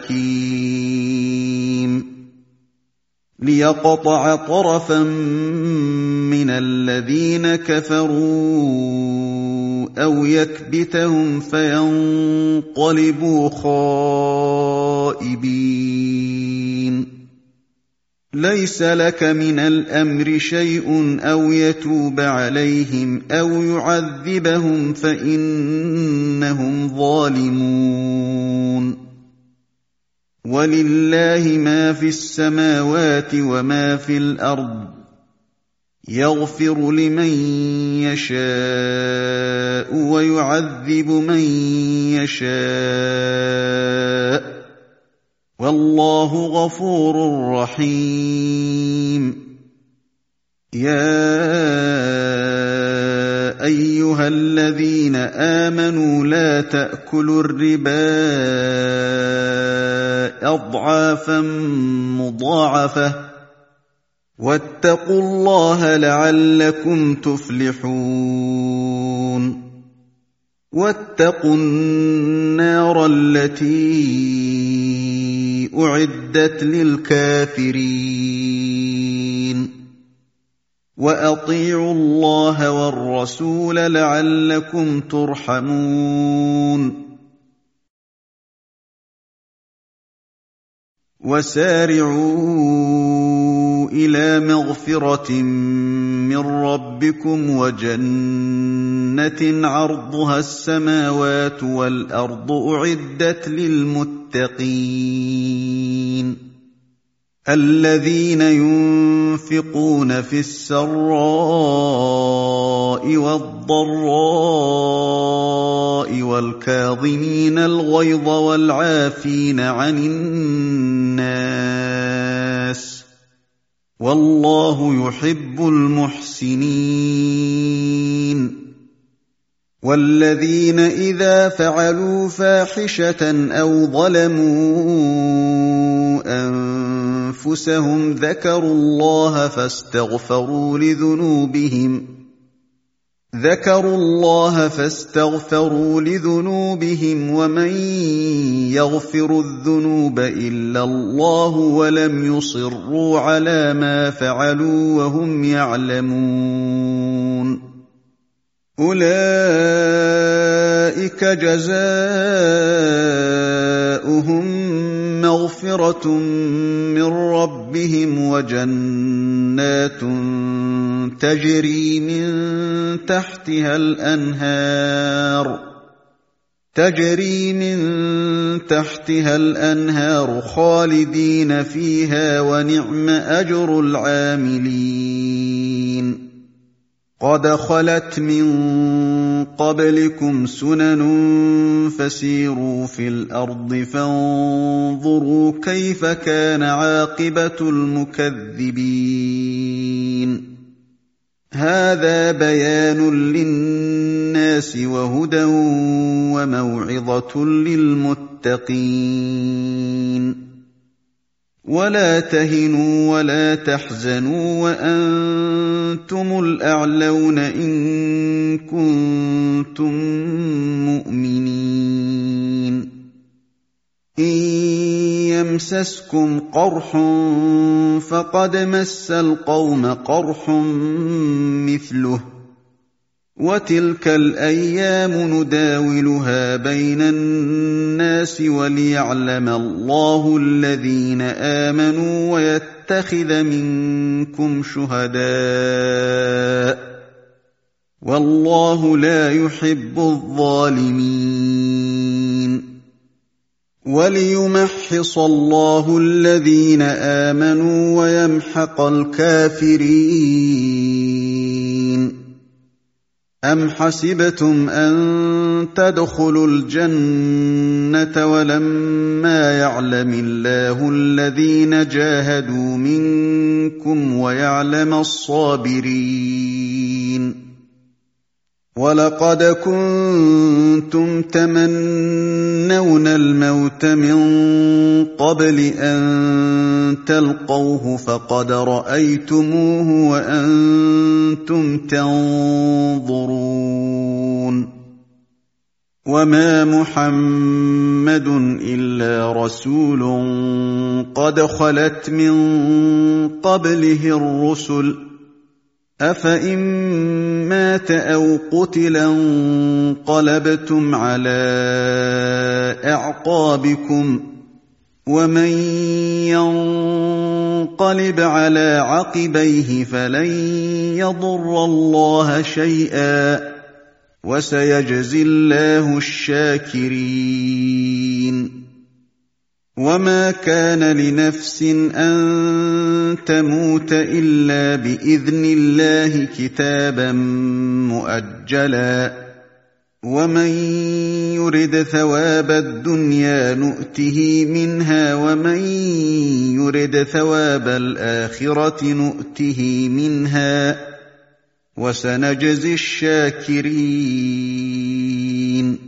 الْحَكِيمِ لِيَقْطَعَ طَرَفًا مِّنَ الَّذِينَ كَفَرُوا أَوْ يَكْبِتَهُمْ فَيَنقَلِبُوا خَائِبِينَ ليس لك من الأمر شيء أو يتوب عليهم أو يعذبهم فإنهم ظالمون ولله ما في السماوات وما في الأرض يغفر لمن يشاء ويعذب من يشاء والله غفور رحيم يا أيها الذين آمنوا لا تأكلوا الربا أضعافا مضاعفة واتقوا الله لعلكم تفلحون واتقوا النار التي أعدت للكافرين وأطيعوا الله والرسول لعلكم ترحمون وسارعوا إلى مغفرة من ربكم وجنة عرضها السماوات والأرض أعدت للمتقين الذين ينفقون في السراء والضراء والكاظمين الغيظ والعافين عن الناس والله يحب المحسنين والذين إذا فعلوا فاحشة أو ظلموا أنفسهم ذكروا الله فاستغفروا لذنوبهم ذكروا الله فاستغفروا لذنوبهم ومن يغفر الذنوب إلا الله ولم يصروا على ما فعلوا وهم يعلمون أولئك جزاؤهم مغفرة من ربهم وجنات تجري من تحتها الأنهار تجري من تحتها الأنهار خالدين فيها ونعم أجر العاملين قد خلت من قبلكم سنن فسيروا في الأرض فانظروا كيف كان عاقبة المكذبين هذا بيان للناس وهدى وموعظة للمتقين ولا تهنوا ولا تحزنوا وأنتم الأعلون إن كنتم مؤمنين إن يمسسكم قرح فقد مس القوم قرح مثله وتلك الأيام نداولها بين الناس وليعلم الله الذين آمنوا ويتخذ منكم شهداء والله لا يحب الظالمين وليمحص الله الذين آمنوا ويمحق الكافرين أم حسبتم أن تدخلوا الجنة ولما يعلم الله الذين جاهدوا منكم ويعلم الصابرين ولقد كنتم تمنون الموت من قبل أن تلقوه فقد رأيتموه وأنتم تنظرون وما محمد إلا رسول قد خلت من قبله الرسل أفإن مات أو قتلا انقلبتم على أعقابكم ومن ينقلب على عقبيه فلن يضر الله شيئا وسيجزي الله الشاكرين. وما كان لنفس أن تموت إلا بإذن الله كتابا مؤجلا ومن يرد ثواب الدنيا نؤته منها ومن يرد ثواب الآخرة نؤته منها وسنجزي الشاكرين.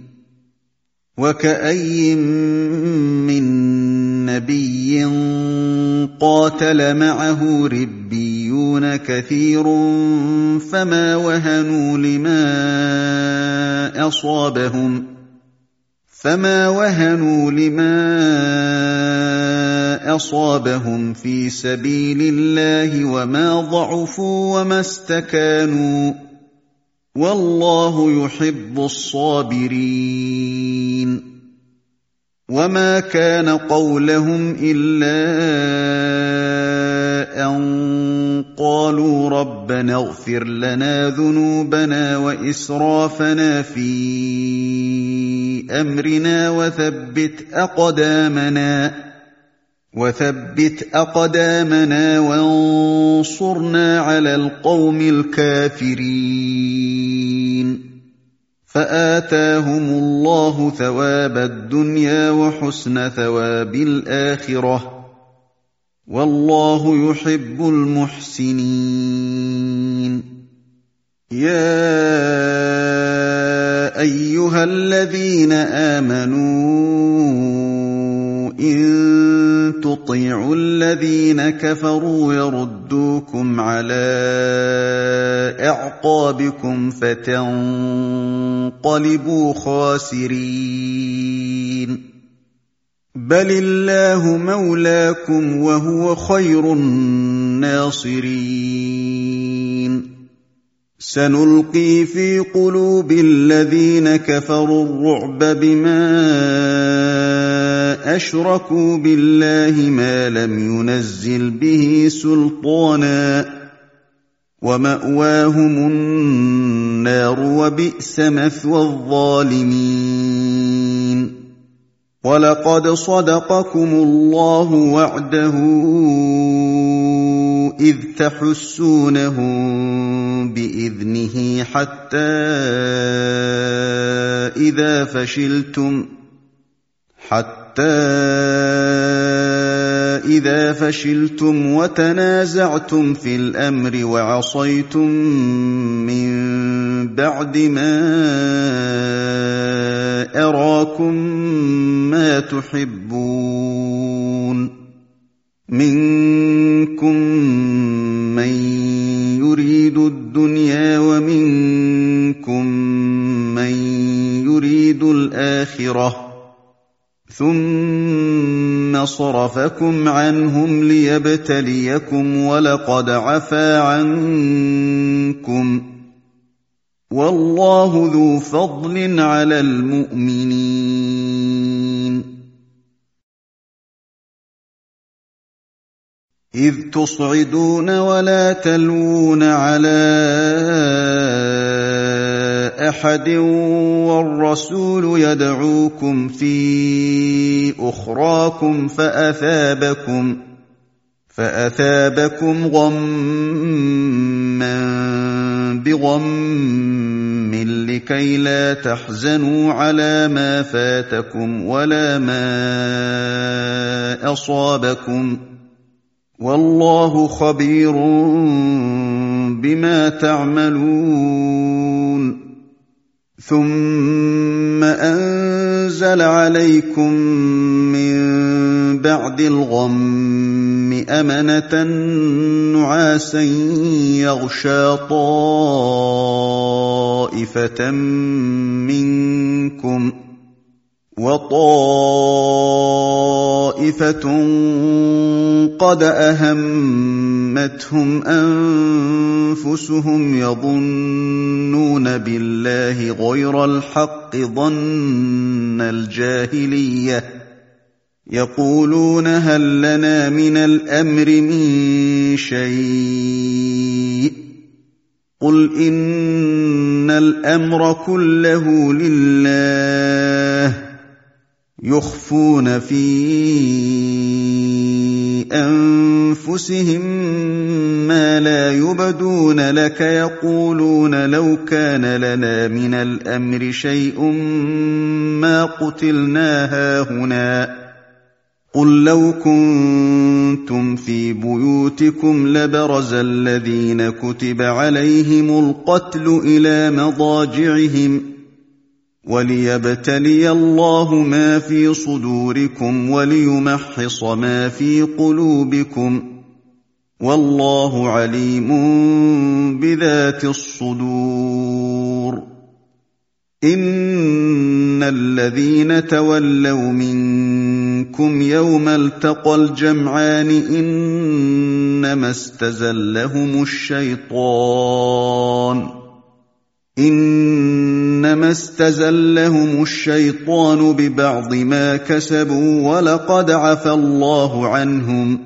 وكأي من نبي قاتل معه ربيون كثير فما وهنوا لما أصابهم فما وهنوا لما أصابهم في سبيل الله وما ضعفوا وما استكانوا والله يحب الصابرين. وما كان قولهم إلا أن قالوا ربنا اغفر لنا ذنوبنا وإسرافنا في أمرنا وثبت أقدامنا وثبت أقدامنا وانصرنا على القوم الكافرين. فآتاهم الله ثواب الدنيا وحسن ثواب الآخرة والله يحب المحسنين. يا أيها الذين آمنوا إن تطيعوا الذين كفروا يردوكم على أعقابكم فتنقلبوا خاسرين. بل الله مولاكم وهو خير الناصرين. سنلقي في قلوب الذين كفروا الرعب بما أشركوا بالله ما لم ينزل به سلطانا ومأواهم النار وبئس مثوى الظالمين. ولقد صدقكم الله وعده إذ تحسونهم بإذنه حتى إذا فشلتم حتى إذا فشلتم وتنازعتم في الأمر وعصيتم من بعد ما أراكم ما تحبون منكم من يريد الدنيا ومنكم من يريد الآخرة ثم صرفكم عنهم ليبتليكم ولقد عفا عنكم والله ذو فضل على المؤمنين. إذ تصعدون ولا تلوون على أحد والرسول يدعوكم في أخراكم فأثابكم فأثابكم غمّا بغم لكي لا تحزنوا على ما فاتكم ولا ما أصابكم والله خبير بما تعملون. ثم أنزل عليكم من بعد الغم أمنة نعاسا يغشى طائفة منكم وطائفة قد أهمتهم أنفسهم يظنون بالله غير الحق ظن الجاهلية يقولون هل لنا من الأمر من شيء قل إن الأمر كله لله يخفون في أنفسهم ما لا يبدون لك يقولون لو كان لنا من الأمر شيء ما قتلنا هاهنا قل لو كنتم في بيوتكم لبرز الذين كتب عليهم القتل إلى مضاجعهم وليبتلي الله ما في صدوركم وليمحص ما في قلوبكم والله عليم بذات الصدور إن الذين تولوا منكم يوم التقى الجمعان إنما استزلهم الشيطان إنما استزلهم الشيطان ببعض ما كسبوا ولقد عفى الله عنهم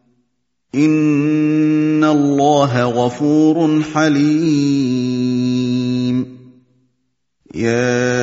إن الله غفور حليم يا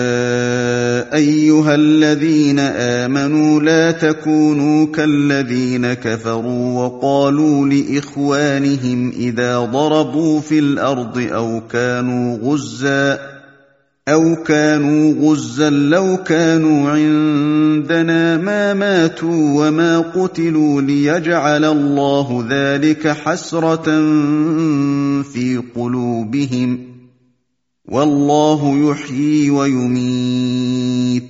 أيها الذين آمنوا لا تكونوا كالذين كفروا وقالوا لإخوانهم إذا ضربوا في الأرض أو كانوا غزا أو كانوا غزا لو كانوا عندنا ما ماتوا وما قتلوا ليجعل الله ذلك حسرة في قلوبهم والله يحيي ويميت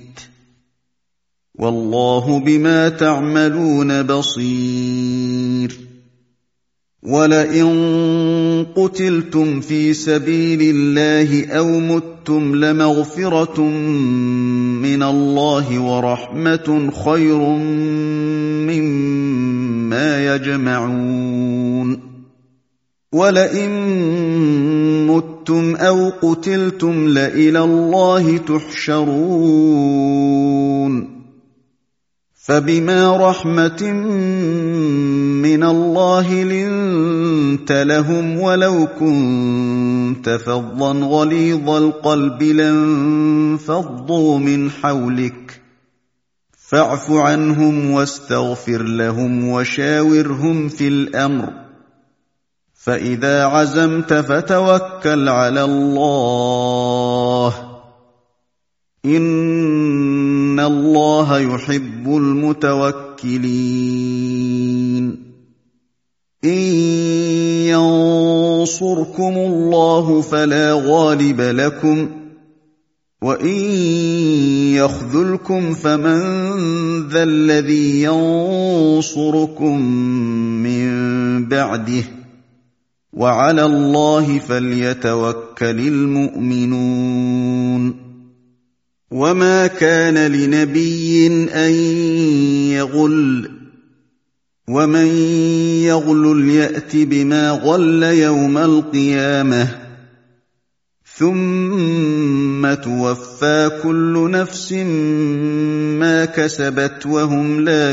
والله بما تعملون بصير ولئن قتلتم في سبيل الله أو متم لمغفرة من الله ورحمة خير مما يجمعون ولئن متم أو قتلتم لإلى الله تحشرون فبما رحمة من الله لنت لهم ولو كنت فظا غليظ القلب لانفضوا من حولك فاعف عنهم واستغفر لهم وشاورهم في الأمر فإذا عزمت فتوكل على الله إن الله يحب المتوكلين إن ينصركم الله فلا غالب لكم وإن يخذلكم فمن ذا الذي ينصركم من بعده وعلى الله فليتوكل المؤمنون وما كان لنبي أن يغل ومن يغل يأت بما غل يوم القيامة ثم توفى كل نفس ما كسبت وهم لا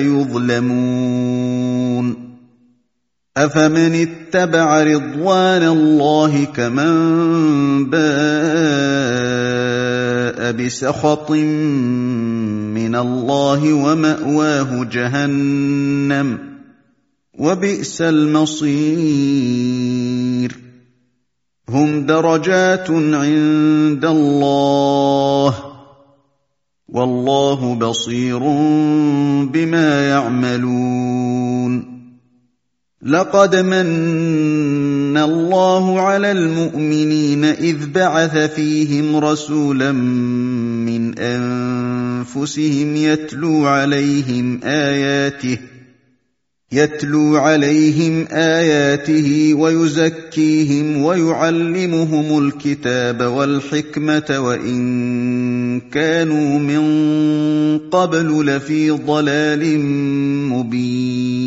يظلمون أفمن اتبع رضوان الله كمن باء بسخط من الله ومأواه جهنم وبئس المصير هم درجات عند الله والله بصير بما يعملون لقد من الله على المؤمنين إذ بعث فيهم رسولا من أنفسهم يتلو عليهم آياته يتلو عليهم آياته ويزكيهم ويعلمهم الكتاب والحكمة وإن كانوا من قبل لفي ضلال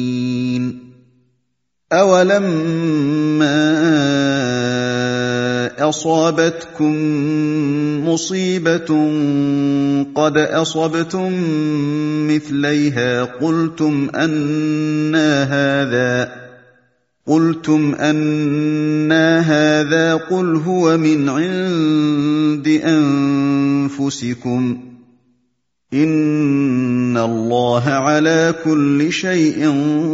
مبين أولما أصابتكم مصيبة قد أصبتم مثليها قلتم أنى هذا قلتم أنى هذا قل هو من عند أنفسكم إن الله على كل شيء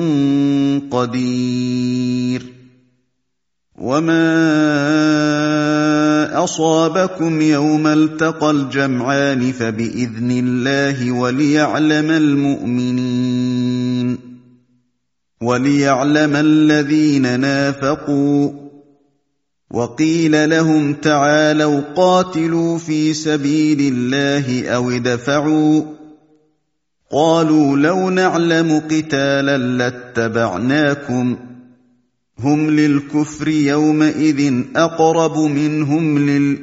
قدير وما أصابكم يوم التقى الجمعان فبإذن الله وليعلم المؤمنين وليعلم الذين نافقوا وقيل لهم تعالوا قاتلوا في سبيل الله أو ادفعوا قالوا لو نعلم قتالا لاتبعناكم هم للكفر يومئذ أقرب منهم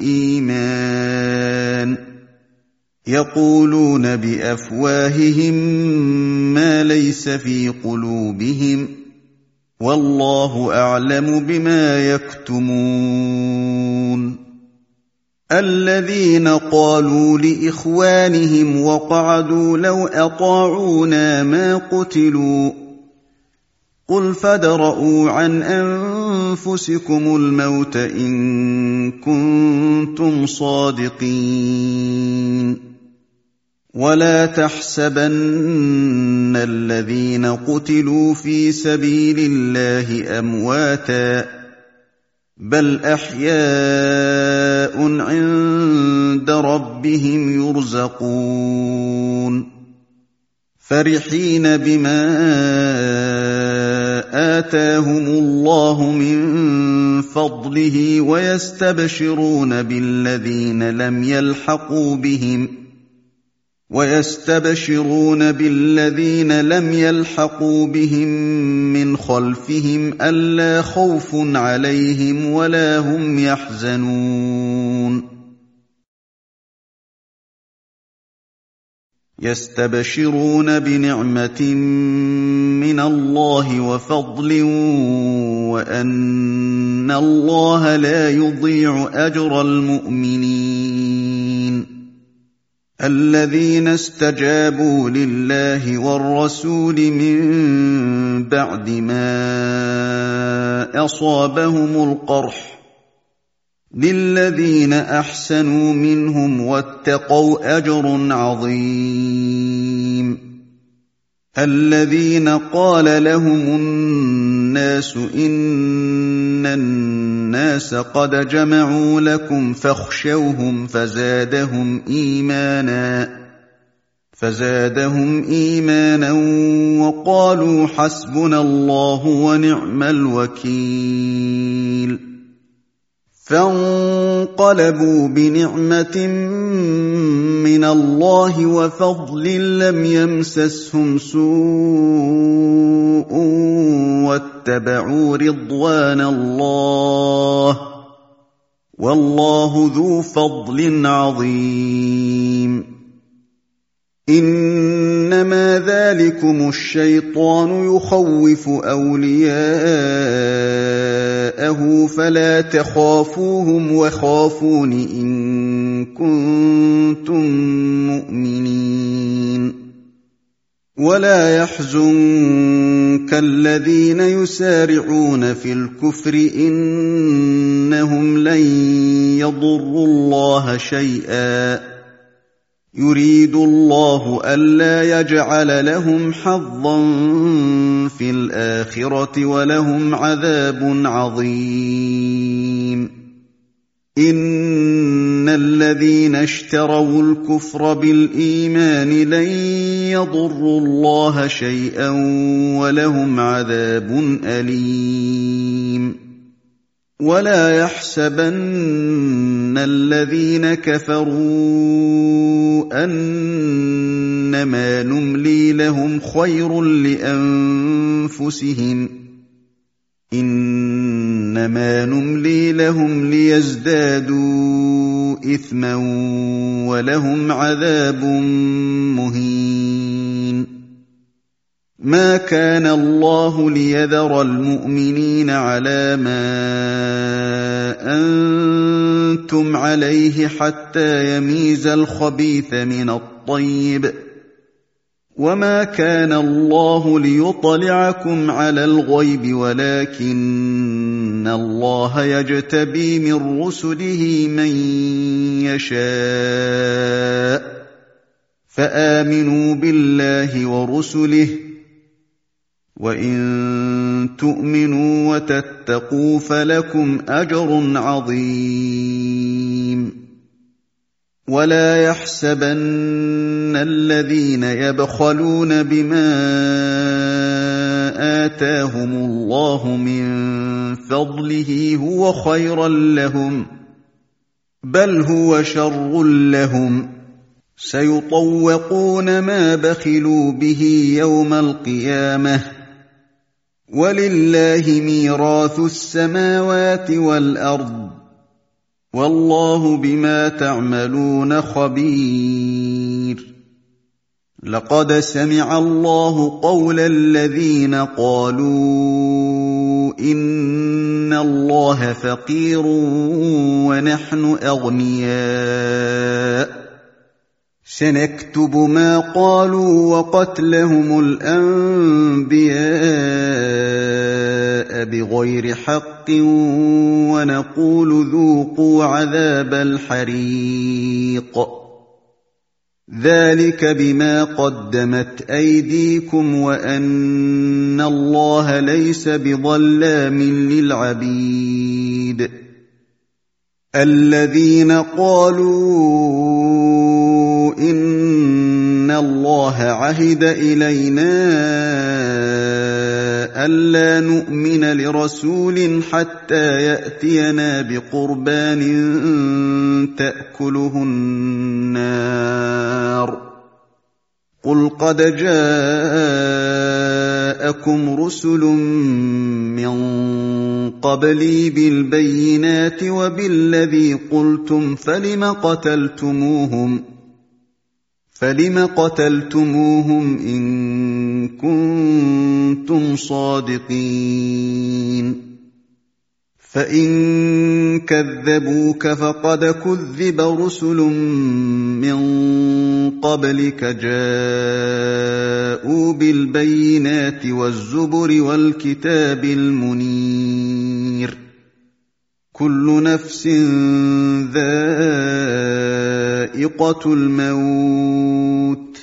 للإيمان يقولون بأفواههم ما ليس في قلوبهم والله أعلم بما يكتمون الذين قالوا لإخوانهم وقعدوا لو أطاعونا ما قتلوا قل فادرءوا عن أنفسكم الموت إن كنتم صادقين ولا تحسبن الذين قتلوا في سبيل الله أمواتا بل أحياء عند ربهم يرزقون فرحين بما آتاهم الله من فضله ويستبشرون بالذين لم يلحقوا بهم ويستبشرون بالذين لم يلحقوا بهم من خلفهم ألا خوف عليهم ولا هم يحزنون يستبشرون بنعمة من الله وفضل وأن الله لا يضيع أجر المؤمنين الذين استجابوا لله والرسول من بعد ما أصابهم القرح للذين أحسنوا منهم واتقوا أجر عظيم الذين قال لهم الناس إن الناس قد جمعوا لكم فاخشوهم فزادهم إيمانا فزادهم إيمانا وقالوا حسبنا الله ونعم الوكيل فانقلبوا بنعمة من الله وفضل لم يمسسهم سوء واتبعوا رضوان الله والله ذو فضل عظيم إنما ذلكم الشيطان يخوف أولياءه فلا تخافوهم وخافون إن كنتم مؤمنين ولا يحزنك الذين يسارعون في الكفر إنهم لن يضروا الله شيئا يريد الله ألا يجعل لهم حظا في الآخرة ولهم عذاب عظيم إن الذين اشتروا الكفر بالإيمان لن يضروا الله شيئا ولهم عذاب أليم ولا يحسبن الذين كفروا أنما نملي لهم خير لأنفسهم إنما نملي لهم ليزدادوا إثما ولهم عذاب مهين ما كان الله ليذر المؤمنين على ما أنتم عليه حتى يميز الخبيث من الطيب، وما كان الله ليطلعكم على الغيب ولكن الله يجتبي من رسله من يشاء، فآمنوا بالله ورسله، وإن تؤمنوا وتتقوا فلكم أجر عظيم. ولا يحسبن الذين يبخلون بما آتاهم الله من فضله هو خيرا لهم، بل هو شر لهم، سيطوقون ما بخلوا به يوم القيامة، ولله ميراث السماوات والأرض، والله بما تعملون خبير. لقد سمع الله قول الذين قالوا إن الله فقير ونحن أغنياء، سنكتب ما قالوا وقتلهم الأنبياء بغير حق ونقول ذوقوا عذاب الحريق، ذلك بما قدمت أيديكم وأن الله ليس بظلام للعبيد. الذين قالوا إن الله عهد إلينا ألا نؤمن لرسول حتى يأتينا بقربان تأكله النار، قل قد جاءكم رسل من قبلي بالبينات وبالذي قلتم فلم قتلتموهم فلم قتلتموهم إن كنتم صادقين؟ فإن كذبوك فقد كذب رسل من قبلك جاءوا بالبينات والزبر والكتاب المنير، كل نفس ذائقة الموت،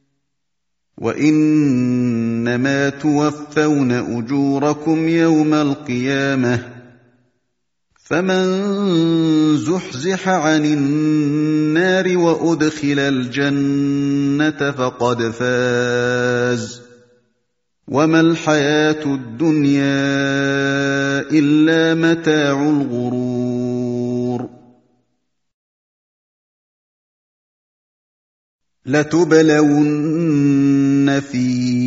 وإنما توفون أجوركم يوم القيامة، فمن زحزح عن النار وأدخل الجنة فقد فاز، وما الحياة الدنيا إلا متاع الغرور. لتبلون في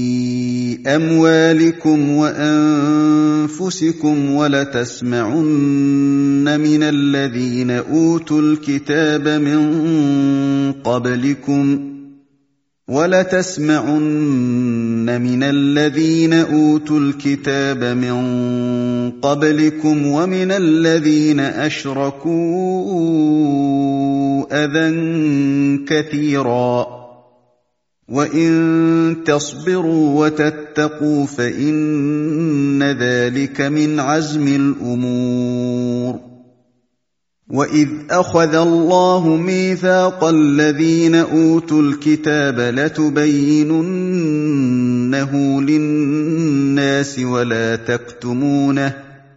أموالكم وأنفسكم ولتسمعن من الذين أوتوا الكتاب من قبلكم ولتسمعن من الذين أوتوا الكتاب من قبلكم ومن الذين أشركوا أذى كثيرا، وإن تصبروا وتتقوا فإن ذلك من عزم الأمور. وإذ أخذ الله ميثاق الذين أوتوا الكتاب لتبيننه للناس ولا تكتمونه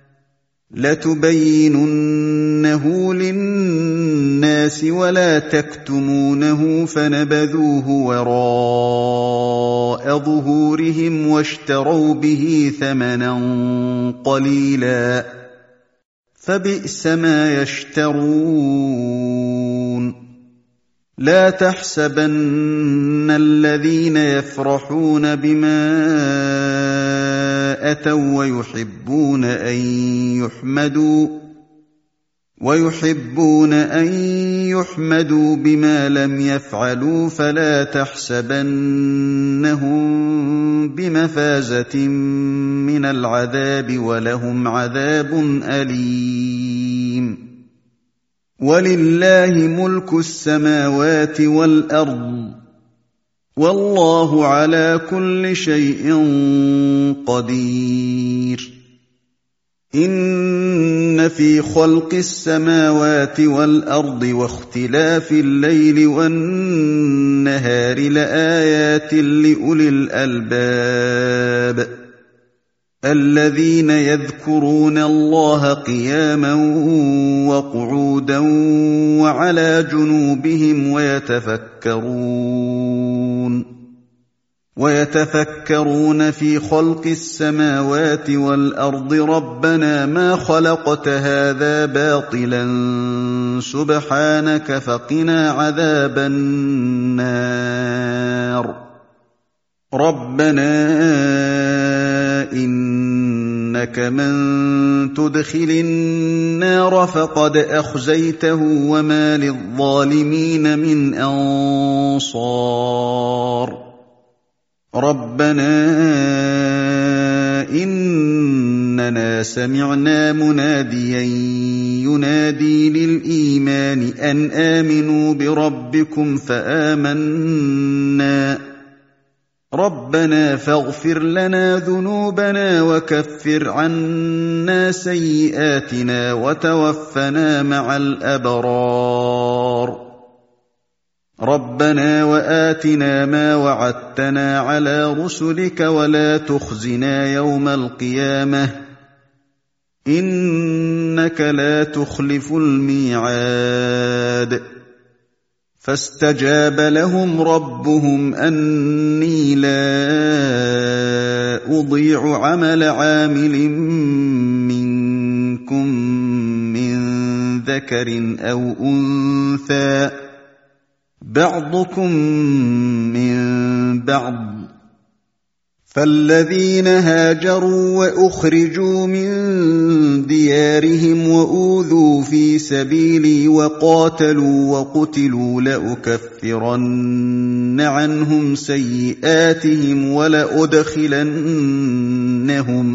لتبيننه للناس ولا تكتمونه فنبذوه وراء ظهورهم واشتروا به ثمنا قليلا، فبئس ما يشترون. لا تحسبن الذين يفرحون بما أتوا ويحبون أن يحمدوا ويحبون أن يحمدوا بما لم يفعلوا فلا تحسبنهم بمفازة من العذاب ولهم عذاب أليم ولله ملك السماوات والأرض والله على كل شيء قدير إن في خلق السماوات والأرض واختلاف الليل والنهار لآيات لأولي الألباب الذين يذكرون الله قياما وقعودا وعلى جنوبهم ويتفكرون ويتفكرون في خلق السماوات والأرض ربنا ما خلقت هذا باطلا سبحانك فقنا عذاب النار ربنا إنك من تدخل النار فقد أخزيته وما للظالمين من أنصار ربنا إننا سمعنا مناديا ينادي للإيمان أن آمنوا بربكم فآمنا ربنا فاغفر لنا ذنوبنا وكفر عنا سيئاتنا وتوفنا مع الأبرار ربنا وآتنا ما وعدتنا على رسلك ولا تخزنا يوم القيامة إنك لا تخلف الميعاد فاستجاب لهم ربهم أني لا أضيع عمل عامل منكم من ذكر أو أنثى بعضكم من بعض فالذين هاجروا وأخرجوا من ديارهم وأوذوا في سبيلي وقاتلوا وقتلوا لأكفرن عنهم سيئاتهم ولأدخلنهم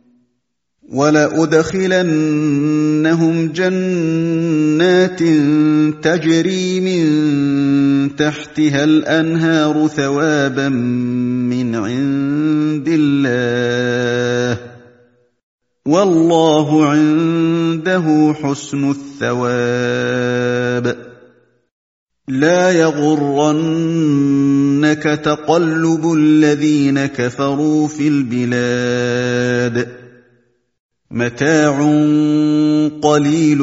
ولأدخلنهم جنات تجري من تحتها الأنهار ثوابا من عند الله والله عنده حسن الثواب لا يغرنك تقلب الذين كفروا في البلاد متاع قليل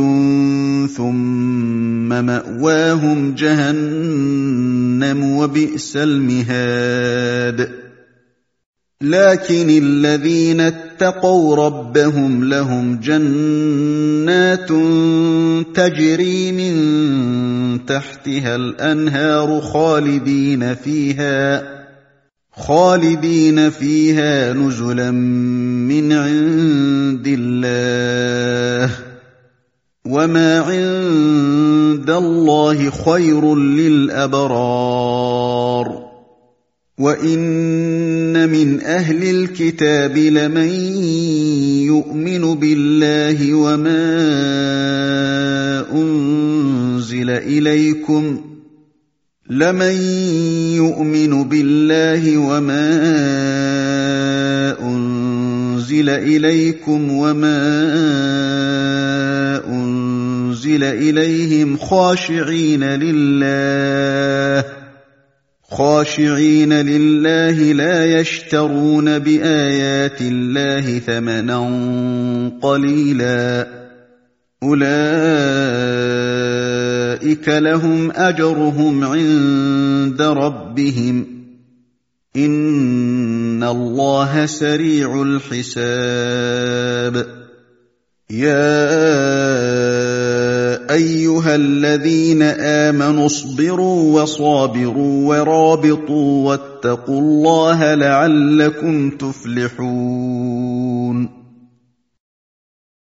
ثم مأواهم جهنم وبئس المهاد لكن الذين اتقوا ربهم لهم جنات تجري من تحتها الأنهار خالدين فيها خالدين فيها نزلا من عند الله وما عند الله خير للأبرار وإن من أهل الكتاب لمن يؤمن بالله وما أنزل إليكم لمن يؤمن بالله وما أنزل إليكم وما أنزل إليهم خاشعين لله خاشعين لله لا يشترون بآيات الله ثمنا قليلا أولئك لهم أجرهم عند ربهم إن الله سريع الحساب يا أيها الذين آمنوا اصبروا وصابروا ورابطوا واتقوا الله لعلكم تفلحون